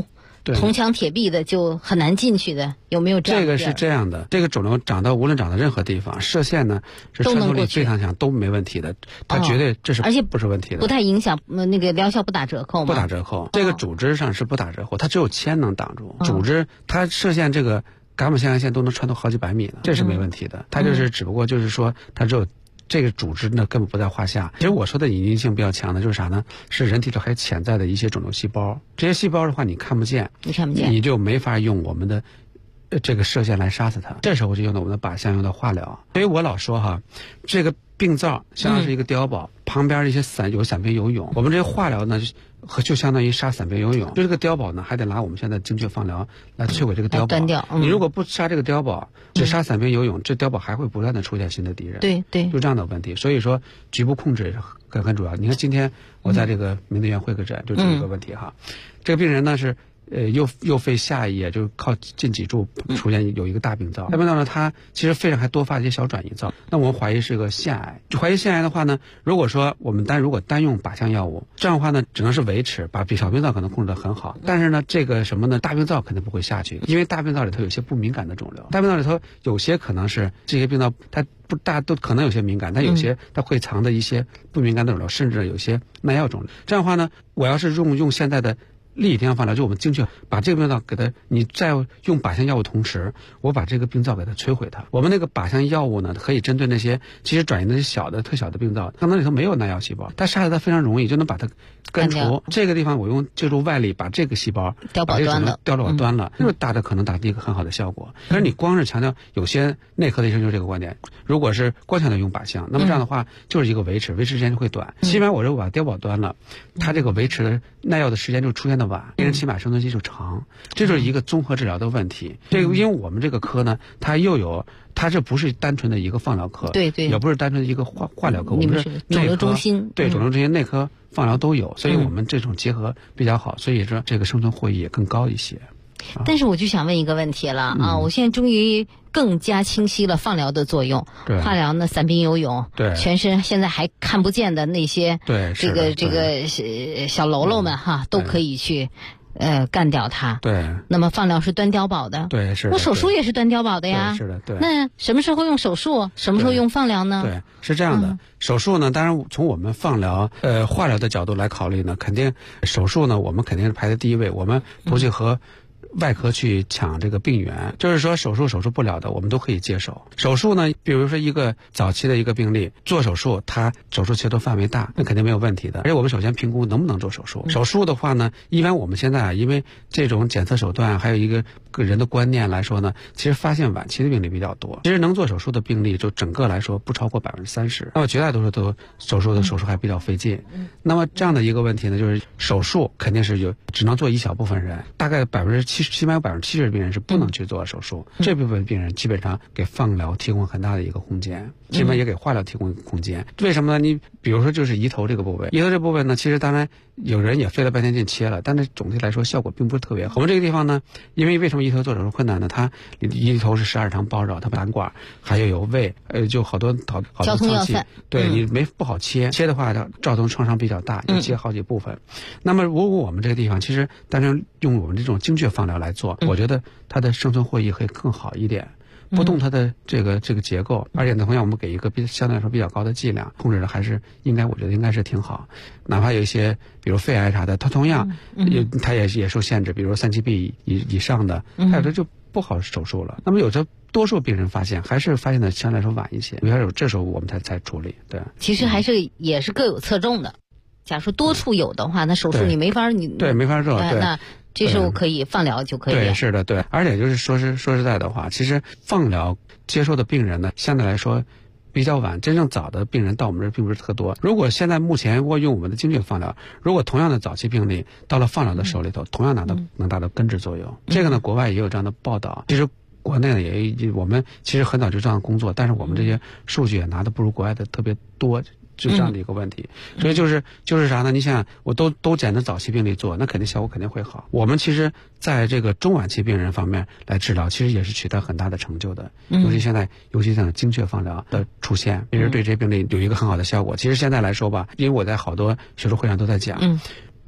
铜墙铁壁的就很难进去的，有没有这样？ 这个是这样的，这个肿瘤无论长到任何地方，射线呢是穿透力非常强，都没问题的，它绝对这是而且不是问题的， 不太影响那个疗效，不打折扣吗？ 不打折扣，这个组织上是不打折扣，它只有铅能挡住，组织它射线这个伽马线都能穿透好几百米的，这是没问题的，它就是只不过就是说它只有。这个组织呢根本不在话下。其实我说的隐匿性比较强的就是啥呢？是人体里还潜在的一些肿瘤细胞。这些细胞的话你看不见，你就没法用我们的这个射线来杀死它。这时候就用到我们的靶向，用到化疗。所以我老说哈，这个病灶相当于是一个碉堡，旁边一些散兵游泳。我们这些化疗呢，就相当于杀散兵游泳。就这个碉堡呢，还得拿我们现在精确放疗来摧毁这个碉堡。 断掉。 你如果不杀这个碉堡，只杀散兵游泳，这碉堡还会不断的出现新的敌人。 对， 就这样的问题。所以说，局部控制也是很主要。你看今天我在这个明德医院会客诊，就这一个问题哈。这个病人呢是。右肺下叶就是靠近脊柱出现有一个大病灶，大病灶呢，它其实肺上还多发一些小转移灶，那我们怀疑是个腺癌。怀疑腺癌的话呢，如果说我们如果单用靶向药物，这样的话呢，只能是维持，把小病灶可能控制得很好，但是呢，这个什么呢，大病灶肯定不会下去，因为大病灶里头有些不敏感的肿瘤，大病灶里头有些可能是这些病灶它不大都可能有些敏感，但有些它会藏着一些不敏感的肿瘤，甚至有些耐药肿瘤。这样的话呢，我要是用现在的立体定向放疗，就我们精确把这个病灶给它，你在用靶向药物同时，我把这个病灶给它摧毁它。我们那个靶向药物呢，可以针对那些其实转移那些特小的病灶，可能里头没有耐药细胞，它杀死它非常容易，就能把它根除。这个地方我借助外力把这个细胞把这个肿瘤碉堡端了，就是大的可能达到一个很好的效果。可是你光是强调，有些内科的医生就是这个观点，如果是光强调用靶向，那么这样的话就是一个维持时间就会短。起码我如果把碉堡端了，它这个维持耐药的时间就出现的晚，病人起码生存期就长，这就是一个综合治疗的问题。这个因为我们这个科呢，它这不是单纯的一个放疗科， 对， 也不是单纯的一个化疗科，我们是肿瘤中心， 对，肿瘤中心内科放疗都有，所以我们这种结合比较好，所以说这个生存获益也更高一些。 但是我就想问一个问题了啊，我现在终于更加清晰了放疗的作用。化疗呢，散兵游泳， 对， 全身现在还看不见的那些， 对， 这个小喽啰们哈，都可以去干掉它。 对。那么放疗是端碉堡的， 对，是的。 我手术也是端碉堡的呀， 是的，对。 那什么时候用手术？什么时候用放疗呢？ 对，是这样的。手术呢，当然从我们放疗、化疗的角度来考虑呢，肯定手术呢，我们肯定是排在第一位，我们不去和外科去抢这个病源，就是说手术不了的，我们都可以接手。手术呢，比如说一个早期的一个病例做手术，他手术切除范围大，那肯定没有问题的。而且我们首先评估能不能做手术。手术的话呢，一般我们现在因为这种检测手段，还有一个人的观念来说呢，其实发现晚期的病例比较多。其实能做手术的病例，就整个来说不超过30%。那么绝大多数都手术还比较费劲。那么这样的一个问题呢，就是手术肯定是只能做一小部分人，大概起码有70%的病人是不能去做手术，这部分病人基本上给放疗提供很大的一个空间，基本也给化疗提供空间。为什么呢？你比如说就是胰头这个部位，胰头这部分呢，其实当然有人也费了半天劲切了，但是总体来说效果并不是特别好。我们这个地方呢，因为什么胰头做手术困难呢？它胰头是12肠包绕，它胆管还有胃，就好多脏器，对你不好切的话，它造成创伤比较大，要切好几部分。那么如果我们这个地方其实单纯用我们这种精确放疗来做，我觉得它的生存获益会更好一点，不动它的这个结构，而且呢，同样我们给一个相对来说比较高的剂量，控制的还是我觉得应该是挺好。哪怕有一些比如肺癌啥的，它同样它也受限制，比如3期 以上的，它有的就不好手术了。那么有的多数病人发现的相对来说晚一些，这时候我们才处理。对， 其实也是各有侧重的。假如说多处有的话，那手术你没法做，那这时候可以放疗就可以。 对，是的，对。而且就是说实在的话，其实放疗接受的病人呢，相对来说比较晚，真正早的病人到我们这并不是特多。如果现在目前用我们的精确放疗，如果同样的早期病例到了放疗的手里头，同样能达到根治作用。这个呢，国外也有这样的报道。其实国内呢我们其实很早就这样工作，但是我们这些数据也拿的不如国外的特别多。就这样的一个问题，所以就是啥呢？你想想，我都捡着早期病例做，那肯定效果肯定会好。我们其实在这个中晚期病人方面来治疗，其实也是取得很大的成就的。尤其像精确放疗的出现，其实对这些病例有一个很好的效果。其实现在来说吧，因为我在好多学术会上都在讲，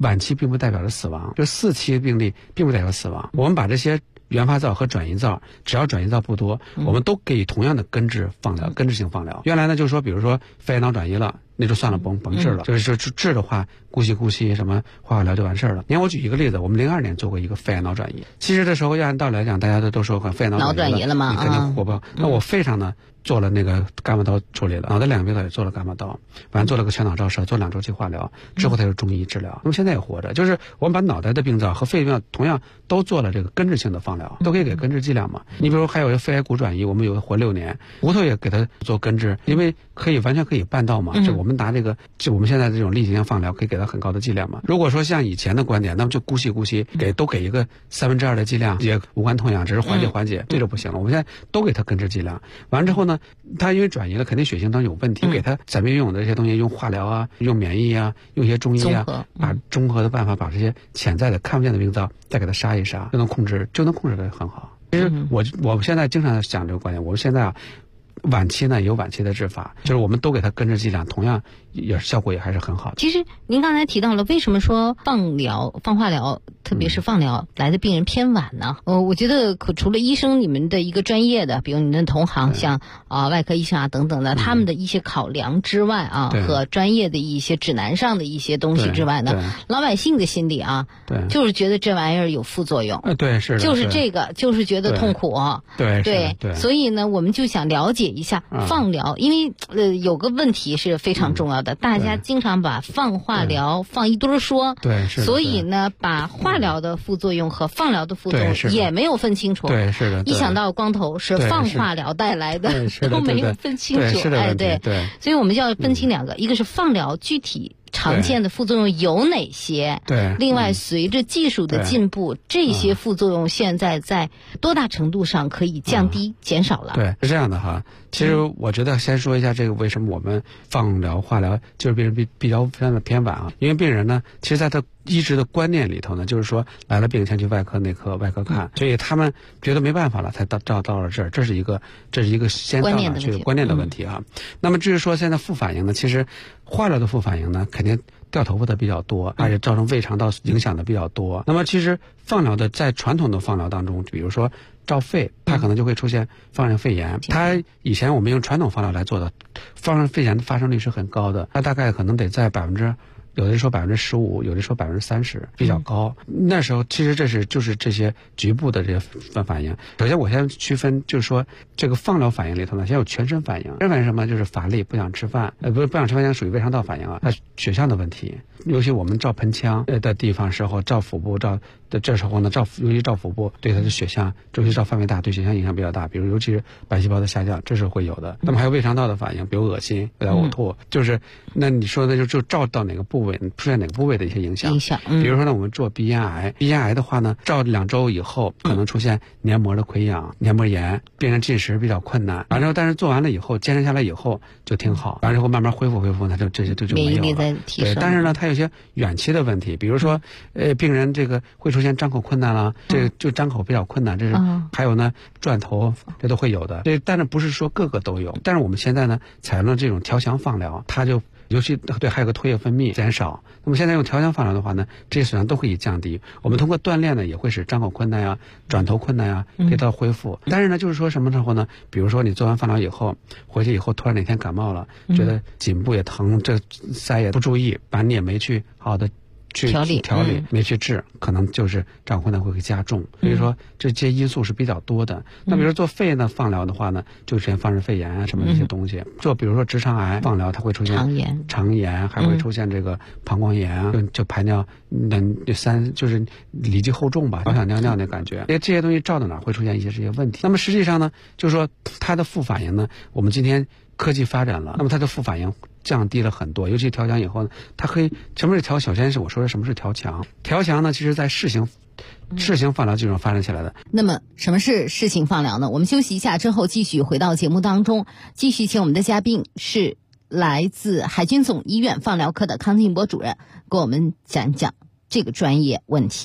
晚期并不代表着死亡，就4期病例并不代表死亡。我们把这些原发灶和转移灶，只要转移灶不多，我们都给予同样的根治放疗，根治性放疗。原来呢，就是说，比如说肺癌脑转移了，那就算了，甭治了。就是治的话，姑息什么化疗就完事儿了。你看，我举一个例子，我们02年做过一个肺癌脑转移。其实这时候按道理来讲，大家都说肺癌脑转移了嘛，你肯定活不了。那我肺上呢做了那个伽马刀处理了，脑袋2个病灶也做了伽马刀，完做了个全脑照射，做2周期化疗之后才是中医治疗。那么现在也活着，就是我们把脑袋的病灶和肺病灶同样都做了这个根治性的放疗，都可以给根治剂量嘛。你比如还有一个肺癌骨转移，我们有活6年，骨头也给它做根治，因为完全可以办到嘛。就我们拿这个，就我们现在这种例行性放疗可以给它很高的剂量嘛。如果说像以前的观点，那么就姑息都给一个2/3的剂量，也无关痛痒，只是缓解，这就不行了。我们现在都给它根治剂量，完之后呢，它因为转移了，肯定血型当中有问题，给它咱们用的这些东西，用化疗啊，用免疫啊，用一些中医啊，把综合的办法把这些潜在的看不见的病灶再给它杀一杀，就能控制得很好。其实我现在经常讲这个观点，我们现在晚期呢有晚期的治法，就是我们都给它根治剂量，同样也效果也还是很好的。 其实您刚才提到了，为什么说放化疗，特别是放疗来的病人偏晚呢？我觉得除了医生你们的一个专业的，比如你们的同行，像外科医生啊等等的，他们的一些考量之外啊，和专业的一些指南上的一些东西之外呢，老百姓的心理啊，就是觉得这玩意儿有副作用， 对，是的， 就是这个，就是觉得痛苦， 对， 所以呢，我们就想了解一下放疗，因为有个问题是非常重要的，大家经常把放化疗放一堆说， 对， 所以呢，把化疗的副作用和放疗的副作用也没有分清楚， 对，是的， 一想到光头是放化疗带来的，都没有分清楚，对，所以我们就要分清2个，一个是放疗具体常见的副作用有哪些？ 对， 另外随着技术的进步，这些副作用现在在多大程度上可以降低、减少了？ 对，是这样的哈。其实我觉得先说一下这个为什么我们放疗、化疗就是病人比较偏晚啊？因为病人呢，其实在他医治的观念里头呢，就是说来了病先去外科、内科、外科看，所以他们觉得没办法了，才到了这儿，这是一个先到哪去的观念的问题啊。那么至于说现在副反应呢，其实化疗的副反应呢，肯定掉头发的比较多，而且造成胃肠道影响的比较多。那么其实放疗的在传统的放疗当中，比如说照肺，它可能就会出现放射肺炎。它以前我们用传统放疗来做的，放射肺炎的发生率是很高的，它大概可能得在有的说15%，有的说30%，比较高。那时候其实就是这些局部的这些反应。首先我先区分，就是说这个放疗反应里头呢，先有全身反应。全身反应什么？就是乏力，不想吃饭，不想吃饭，属于胃肠道反应啊。它血象的问题，尤其我们照盆腔的地方时候，照腹部这时候呢，尤其照腹部，对它的血象，尤其照范围大，对血象影响比较大。比如尤其是白细胞的下降，这是会有的。那么还有胃肠道的反应，比如恶心、呕吐，就是那你说的就照到哪个部位，出现哪个部位的一些影响。比如说呢，我们做鼻咽癌，鼻咽癌的话呢，照2周以后可能出现黏膜的溃疡、黏膜炎，病人进食比较困难。完之后，但是做完了以后，坚持下来以后就挺好。完之后慢慢恢复，那就这些就没有了。对，但是呢，它有些远期的问题，比如说病人这个会出现张口困难了，这个就张口比较困难，这是还有呢转头，这都会有的。但是不是说个个都有。但是我们现在呢采用了这种调降放疗，它就尤其还有个唾液分泌减少。那么现在用调降放疗的话呢，这些损伤都可以降低。我们通过锻炼呢，也会使张口困难呀、转头困难呀可以得到恢复。但是呢，就是说什么时候呢？比如说你做完放疗以后，回去以后突然哪天感冒了，觉得颈部也疼，这腮也不注意，反正你也没去好好的去调理没去治，可能就是张口困难会加重。所以说这些因素是比较多的。那比如说做肺呢放疗的话呢，就出现放射肺炎啊什么这些东西。做比如说直肠癌放疗，它会出现肠炎，还会出现这个膀胱炎啊，就排尿就是里积厚重吧，老想尿尿那感觉。这些东西照到哪会出现一些这些问题。那么实际上呢，就是说它的副反应呢，我们今天科技发展了，那么它的副反应降低了很多，尤其调降以后呢，它可以什么是调？首先是我说的什么是调强？调强呢，其实在试行放疗技术上发展起来的。 那么什么是试行放疗呢？我们休息一下之后继续回到节目当中，继续请我们的嘉宾是来自海军总医院放疗科的康定波主任，给我们讲讲这个专业问题。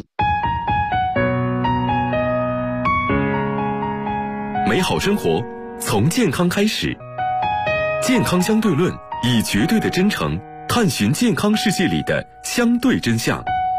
美好生活从健康开始，健康相对论以绝对的真诚探寻健康世界里的相对真相。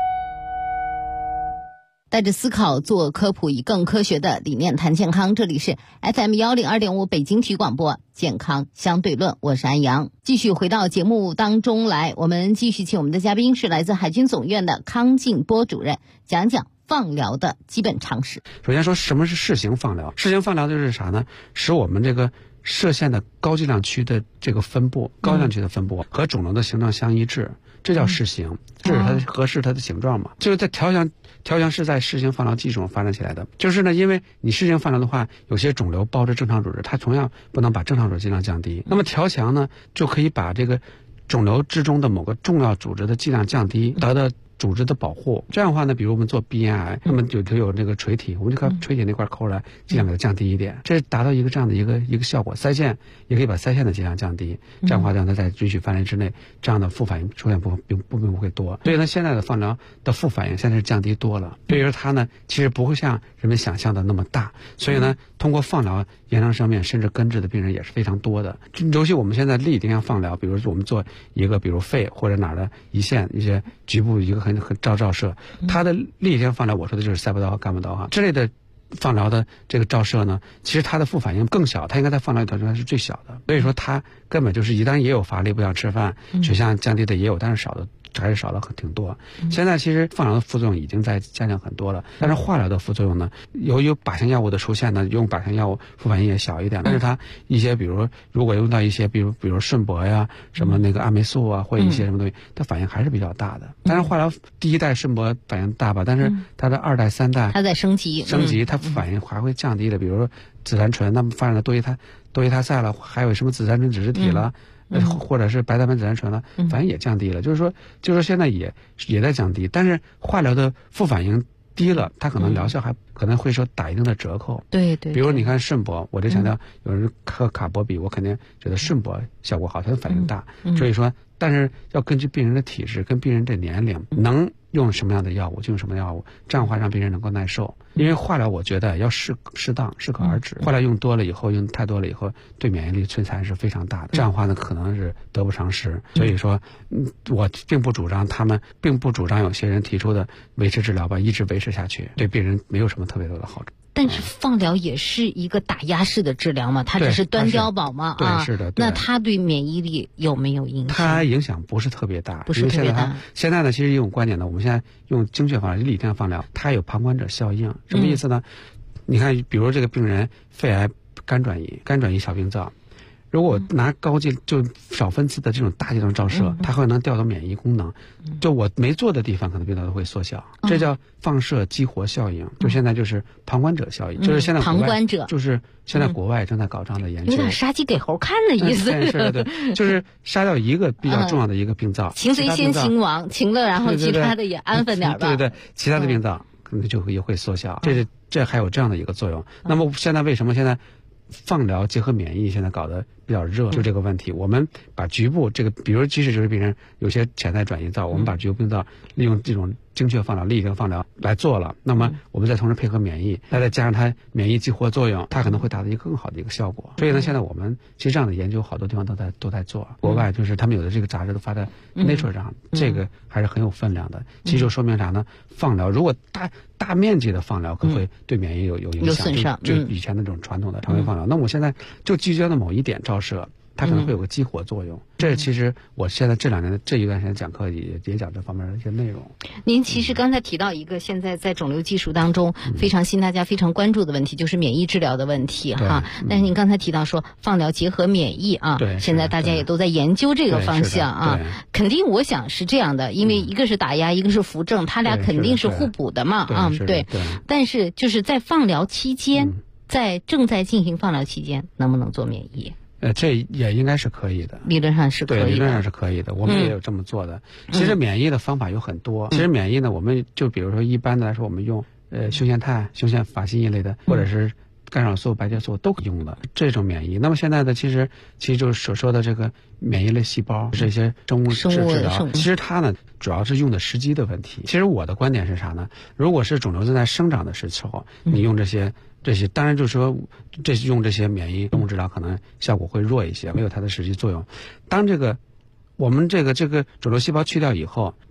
带着思考做科普，以更科学的理念谈健康。这里是 FM102.5 北京体育广播健康相对论，我是安阳。继续回到节目当中来，我们继续请我们的嘉宾是来自海军总院的康静波主任，讲讲放疗的基本常识。 首先说什么是适型放疗？适型放疗就是啥呢？使我们这个射线的高剂量区的这个分布，高剂量区的分布和肿瘤的形状相一致，这叫适型，这是它合适它的形状嘛。就是在调养是在适型放疗技术上发展起来的。就是呢，因为你适型放疗的话，有些肿瘤包着正常组织，它同样不能把正常组织剂量降低。那么调强呢，就可以把这个肿瘤之中的某个重要组织的剂量降低，得到组织的保护。这样的话呢，比如我们做鼻咽癌，那么有这个垂体，我们就看垂体那块抠出来，剂量给它降低一点，这达到一个这样的一个效果。腮腺也可以把腮腺的剂量降低，这样的话让它在允许范围之内，这样的副反应出现并不会多。所以呢，现在的放疗的副反应现在是降低多了。所以说它呢，其实不会像人们想象的那么大。所以呢，通过放疗延长生命甚至根治的病人也是非常多的。尤其我们现在立定向放疗，比如说我们做一个比如肺或者哪儿的一线一些局部一个很照射，它的立体放疗，我说的就是塞博刀和干布刀哈之类的放疗的这个照射呢，其实它的副反应更小，它应该在放疗里头是最小的。所以说它根本就是当然也有乏力不想吃饭，血象降低的也有，但是还是少了挺多。现在其实放疗的副作用已经在下降很多了，但是化疗的副作用呢，由于靶向药物的出现呢，用靶向药物副反应也小一点，但是它一些比如如果用到一些比如顺铂呀，什么那个阿霉素啊，或者一些什么东西，它反应还是比较大的。当然化疗第一代顺铂反应大吧，但是它的2代3代它在升级， 它副反应还会降低的。比如说紫杉醇，那么发展了多益他赛了，还有什么紫杉醇脂质体了。或者是白蛋白紫杉醇了，反应也降低了。就是说现在也在降低，但是化疗的副反应低了，它可能疗效还可能会说打一定的折扣。 对， 比如你看顺铂，我就强调有人和卡铂比，我肯定觉得顺铂效果好，它的反应大。所以说，但是要根据病人的体质跟病人的年龄，能用什么样的药物就用什么药物，这样的话让病人能够耐受。因为化疗我觉得要适当适可而止，化疗用多了以后，用太多了以后，对免疫力摧残是非常大的。这样的话呢，可能是得不偿失。所以说，我并不主张有些人提出的维持治疗吧，一直维持下去，对病人没有什么特别多的好处。 但是放疗也是一个打压式的治疗嘛，它只是端碉堡嘛， 对，是的。 那它对免疫力有没有影响？ 它影响不是特别大， 不是特别大。 现在呢，其实也有观点呢，我们现在用精确放疗、立定放疗，它有旁观者效应。什么意思呢？你看，比如这个病人肺癌肝转移小病灶。如果我拿高剂就少分次的这种大剂量照射，它会能调动免疫功能，就我没做的地方可能病灶都会缩小，这叫放射激活效应。就现在就是旁观者效应，就是现在旁观者， 就是现在国外正在搞这样的研究， 有点杀鸡给猴看的意思。 是的，对，就是杀掉一个比较重要的一个病灶， 擒贼先擒王，擒了然后其他的也安分点吧。 对，其他的病灶可能就也会缩小，这还有这样的一个作用。那么现在为什么现在放疗结合免疫现在搞得比较热，就这个问题。我们把局部这个，比如即使就是病人有些潜在转移灶，我们把局部病灶利用这种精确放疗、立定放疗来做了，那么我们再同时配合免疫，再加上它免疫激活作用，它可能会达到一个更好的一个效果。所以呢，现在我们其实这样的研究好多地方都在做，国外就是他们有的这个杂志都发在 Nature 上，这个还是很有分量的。其实就说明啥呢？放疗如果大面积的放疗，可能会对免疫有影响，就以前那种传统的常规放疗。那我现在就聚焦的某一点照射，它可能会有个激活作用。这其实我现在这2年的这一段时间讲课也讲这方面的一些内容。 您其实刚才提到一个现在在肿瘤技术当中非常大家非常关注的问题，就是免疫治疗的问题哈。但是您刚才提到说放疗结合免疫啊，现在大家也都在研究这个方向啊。肯定我想是这样的，因为一个是打压，一个是扶正，它俩肯定是互补的嘛啊。对。但是就是在放疗期间，在正在进行放疗期间，能不能做免疫？ 这也应该是可以的， 理论上是可以的。 对，理论上是可以的，我们也有这么做的。其实免疫的方法有很多。其实免疫呢，我们就比如说一般的来说，我们用胸腺肽、胸腺法锌一类的，或者是干扰素、白介素都可以用的这种免疫。那么现在的其实就是所说的这个免疫类细胞，这些生物治疗，其实它呢主要是用的时机的问题。其实我的观点是啥呢？如果是肿瘤正在生长的时候，你用这些，当然就是说用这些免疫生物治疗可能效果会弱一些，没有它的实际作用。当我们这个肿瘤细胞去掉以后，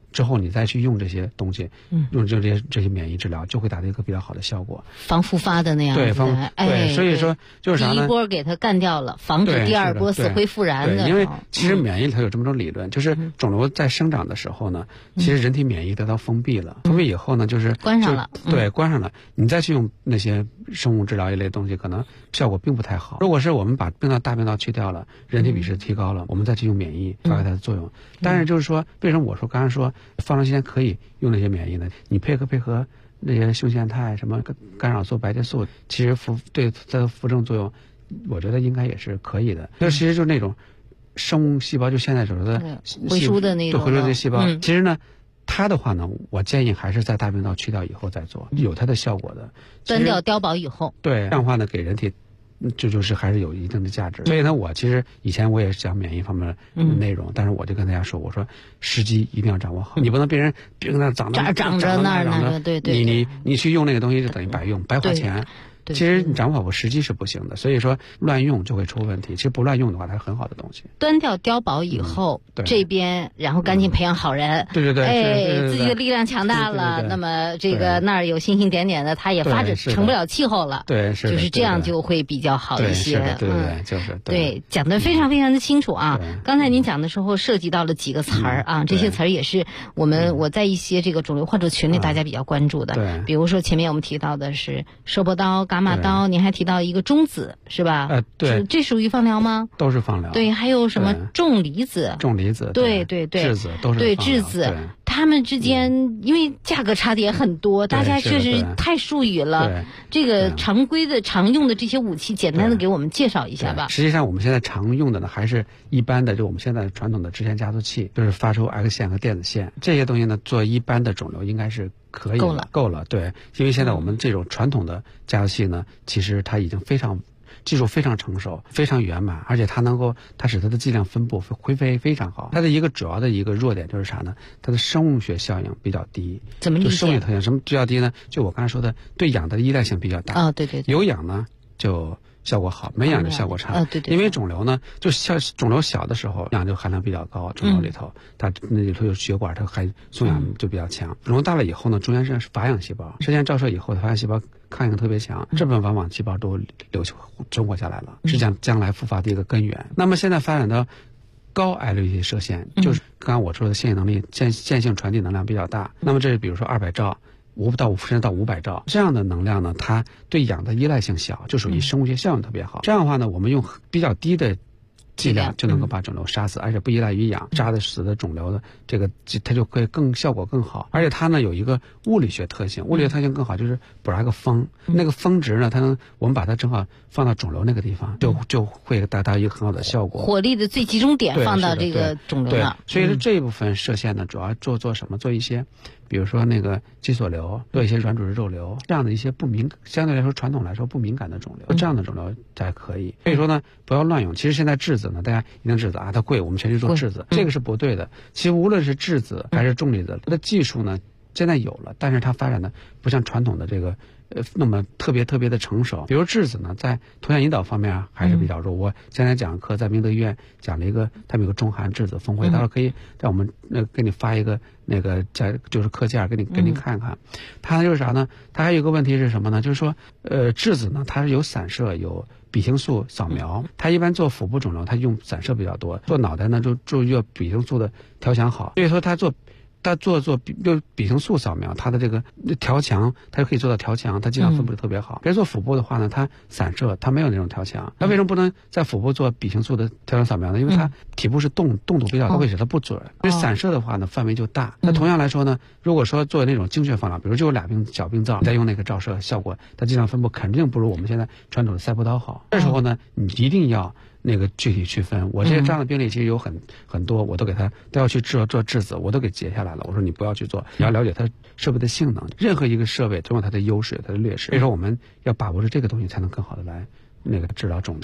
之后你再去用这些东西，用这些免疫治疗，就会达到一个比较好的效果， 防复发的那样子的。 对，所以说就是啥呢？ 第一波给它干掉了，防止第二波死灰复燃的。 对，因为其实免疫里头有这么种理论，就是肿瘤在生长的时候呢，其实人体免疫得到封闭了，封闭以后呢，就是关上了， 对，关上了，你再去用那些生物治疗一类东西，可能效果并不太好。如果是我们把大病灶去掉了，人体比值提高了，我们再去用免疫发挥它的作用。但是就是说，为什么我说刚才说放疗期间可以用那些免疫呢？你配合那些胸腺肽、什么干扰素、白介素，其实对它的扶正作用，我觉得应该也是可以的。其实就是那种生物细胞，就现在说的回输的那种回输的细胞，其实呢，它的话呢，我建议还是在大病灶去掉以后再做，有它的效果的。 端掉碉堡以后， 对，这样的话呢，给人体。这就是还是有一定的价值，所以呢，我其实以前我也是讲免疫方面的内容，但是我就跟大家说，我说时机一定要掌握好，你不能别人那长着那儿，对， 你去用那个东西就等于白用，白花钱。其实你掌握好时机是不行的，所以说乱用就会出问题。其实不乱用的话，它是很好的东西。 端掉碉堡以后，这边然后赶紧培养好人。 对， 自己的力量强大了，那么这个那儿有星星点点的，他也发展成不了气候了。 对， 就是这样就会比较好一些。 对，就是对，讲得非常非常的清楚啊。刚才您讲的时候涉及到了几个词儿啊，这些词儿也是我在一些这个肿瘤患者群里大家比较关注的。 对， 比如说前面我们提到的是射波刀、伽马刀，您还提到一个中子是吧？ 对， 这属于放疗吗？ 都是放疗。 对，还有什么重离子？对， 质子都是对质子。他们之间因为价格差的也很多，大家确实太术语了。这个常规的常用的这些武器，简单的给我们介绍一下吧。 实际上我们现在常用的呢，还是一般的，就我们现在传统的支线加速器，就是发出 X 线和电子线这些东西呢，做一般的肿瘤应该是可以够了。对，因为现在我们这种传统的加速器呢，其实它已经技术非常成熟，非常圆满，而且它使它的剂量分布会非常好。它的一个主要的一个弱点就是啥呢？它的生物学效应比较低。 怎么理解？ 就生物学特性什么比较低呢？就我刚才说的，对氧的依赖性比较大。 对， 有氧呢就效果好，没氧就效果差。 对， 因为肿瘤呢，就像肿瘤小的时候，氧就含量比较高，肿瘤里头，它那里头有血管，它还送氧就比较强。肿瘤大了以后呢，中间是乏氧细胞，实际上照射以后，乏氧细胞抗性特别强，这部分往往细胞都存活下来了，是将来复发的一个根源。那么现在发展到高 LVT 射线，就是刚刚我说的线性能力、线性传递能量比较大。那么这是比如说200兆。甚至到500兆这样的能量呢，它对氧的依赖性小，就属于生物学效应特别好。这样的话呢，我们用比较低的剂量就能够把肿瘤杀死，而且不依赖于氧，杀得死的肿瘤的这个它就会效果更好。而且它呢有一个物理学特性，物理学特性更好，就是补上个峰，那个峰值呢，我们把它正好放到肿瘤那个地方，就会达到一个很好的效果。 火力的最集中点放到这个肿瘤那儿。 所以说这一部分射线呢，主要做什么？做一些。比如说那个肌索瘤，做一些软组织肉瘤，这样的一些相对来说传统来说不敏感的肿瘤，这样的肿瘤才可以。所以说呢，不要乱用。其实现在质子呢，大家一定质子它贵，我们全去做质子，这个是不对的。其实无论是质子还是重离子，它的技术呢现在有了，但是它发展的不像传统的这个那么特别的成熟。比如质子呢，在图像引导方面还是比较弱。我现在讲课在明德医院讲了一个，他们有个中韩质子峰会，到时候可以在我们给你发一个就是课件给你看看。它就是啥呢？它还有一个问题是什么呢？就是说质子呢，它是有散射有比型素扫描，它一般做腹部肿瘤它用散射比较多，做脑袋呢就要比型素的调强好。所以说它做比型素扫描，它的这个调强，它就可以做到调强，它剂量分布的特别好。别做腹部的话呢，它散射，它没有那种调强。它为什么不能在腹部做比型素的调强扫描呢？因为它体部是动度比较高，会使它不准。所以散射的话呢，范围就大。那同样来说呢，如果说做那种精确放疗，比如就有2小病灶，再用那个照射，效果它剂量分布肯定不如我们现在传统的塞波刀好。这时候呢，你一定要那个具体区分。我这样的病例其实有很多，我都要去做质子，我都给截下来了。我说你不要去做，你要了解它设备的性能。任何一个设备都有它的优势，它的劣势。所以说我们要把握住这个东西，才能更好的来治疗肿瘤。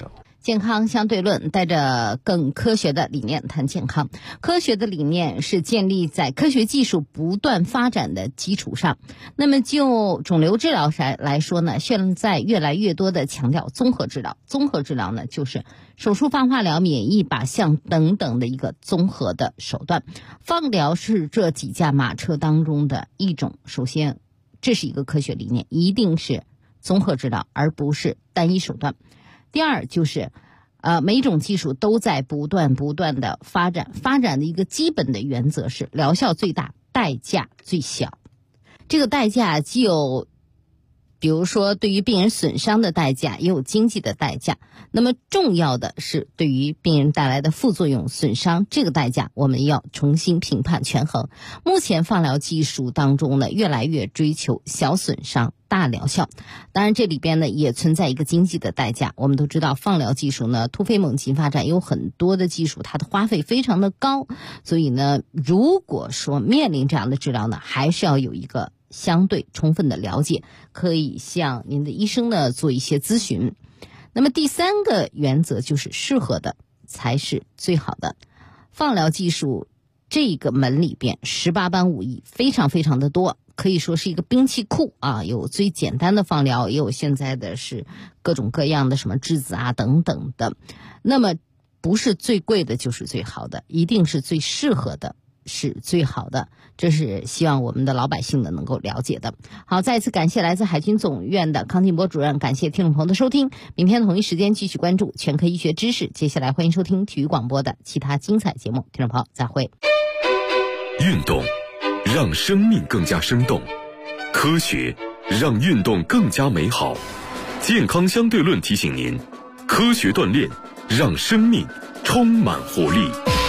健康相对论，带着更科学的理念谈健康。科学的理念是建立在科学技术不断发展的基础上。那么就肿瘤治疗来说呢，现在越来越多的强调综合治疗。综合治疗呢，就是手术、放化疗、免疫靶向等等的一个综合的手段。放疗是这几驾马车当中的一种。首先，这是一个科学理念，一定是综合治疗，而不是单一手段。第二就是每一种技术都在不断的发展的一个基本的原则是疗效最大，代价最小。这个代价既有比如说对于病人损伤的代价，也有经济的代价。那么重要的是对于病人带来的副作用损伤，这个代价我们要重新评判权衡。目前放疗技术当中呢，越来越追求小损伤大疗效，当然这里边呢也存在一个经济的代价。我们都知道放疗技术呢突飞猛进发展，有很多的技术它的花费非常的高，所以呢如果说面临这样的治疗呢，还是要有一个相对充分的了解，可以向您的医生呢做一些咨询。那么第三个原则就是适合的才是最好的。放疗技术这个门里边18般武艺非常的多，可以说是一个兵器库啊，有最简单的放疗，也有现在的是各种各样的什么质子啊等等的。那么不是最贵的就是最好的，一定是最适合的是最好的，这是希望我们的老百姓呢能够了解的。好，再次感谢来自海军总院的康定波主任，感谢听众朋友的收听。明天同一时间继续关注全科医学知识，接下来欢迎收听体育广播的其他精彩节目。听众朋友再会。 运动让生命更加生动，科学让运动更加美好。健康相对论提醒您，科学锻炼让生命充满活力。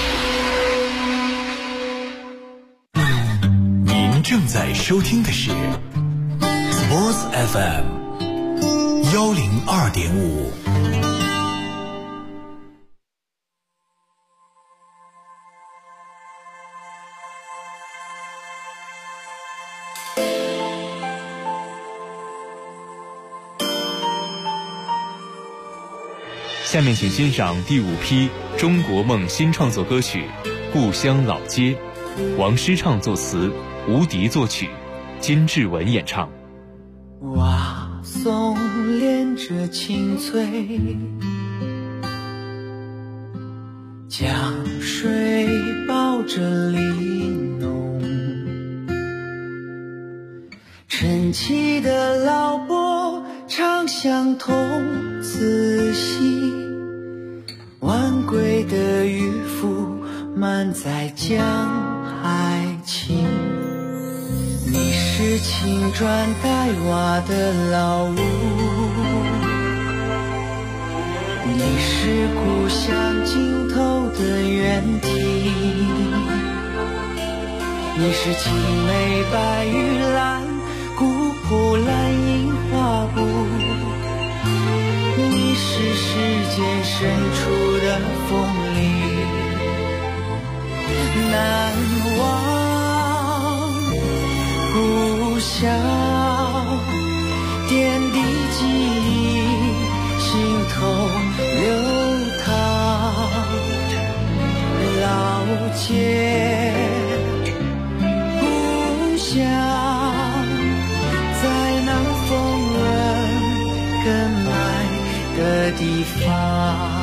您正在收听的是 Sports FM 102.5。 下面请欣赏第5批中国梦新创作歌曲《故乡老街》，王诗畅作词，吴迪作曲，金志文演唱。 瓦松连着青翠，江水抱着玲珑，晨起的老伯唱相同，仔细晚归的渔夫满载江海情。你是青砖黛瓦的老屋，你是故乡尽头的原体，你是青梅白玉兰古朴蓝印花布，你是世间深处的风铃，难忘故乡点滴记忆，心头流淌。老街故乡在那风人更爱的地方。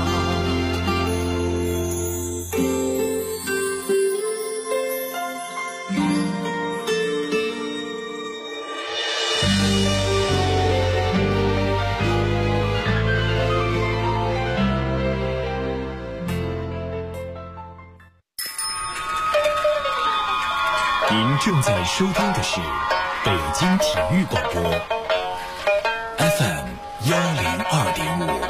您正在收听的是北京体育广播 FM 102.5。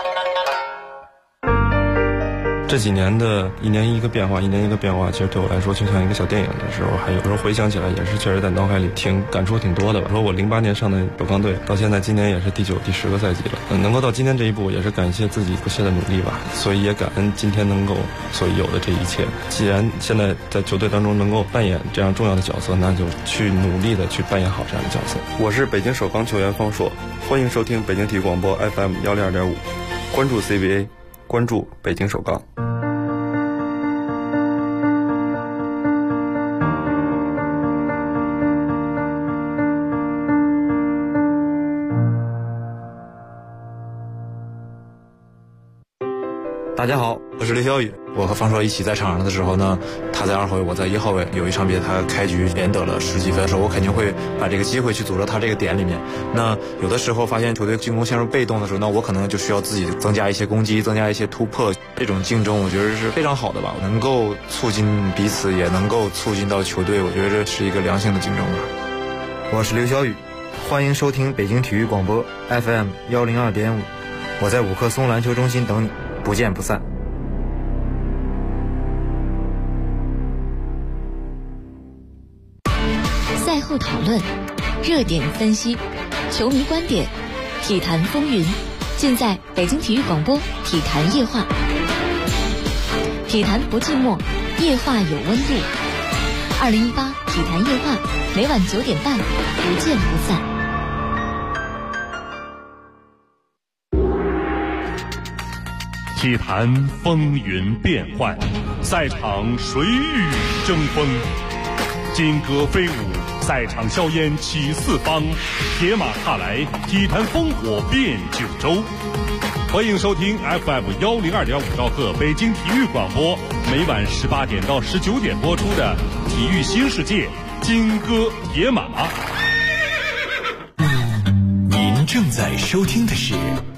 这几年的一年一个变化，其实对我来说就像一个小电影的时候，还有时候回想起来也是确实在脑海里感触挺多的吧。说我08年上的首钢队，到现在今年也是第9、第10个赛季了，能够到今天这一步，也是感谢自己不懈的努力吧。所以也感恩今天能够所有的这一切。既然现在在球队当中能够扮演这样重要的角色，那就去努力的去扮演好这样的角色。我是北京首钢球员方硕，欢迎收听北京体育广播 FM 102.5。 关注 CBA， 关注北京首钢。 大家好，我是刘晓宇。我和方硕一起在场上的时候呢，他在2号位，我在1号位。有一场比赛他开局连得了10几分的时候，我肯定会把这个机会去组织他这个点里面。那有的时候发现球队进攻陷入被动的时候，那我可能就需要自己增加一些攻击，增加一些突破。这种竞争我觉得是非常好的吧，能够促进彼此，也能够促进到球队，我觉得这是一个良性的竞争吧。 我是刘晓宇，欢迎收听北京体育广播 FM 102.5，我在五棵松篮球中心等你，不见不散。 赛后讨论，热点分析，球迷观点，体坛风云，尽在北京体育广播体坛夜话。体坛不寂寞，夜话有温度。2018体坛夜话，每晚9点半，不见不散。 体坛风云变幻，赛场谁与争锋？金戈飞舞，赛场硝烟起四方，铁马踏来，体坛烽火遍九州。欢迎收听 FM 102.5兆赫北京体育广播，每晚18点到19点播出的《体育新世界》金戈铁马。 您正在收听的是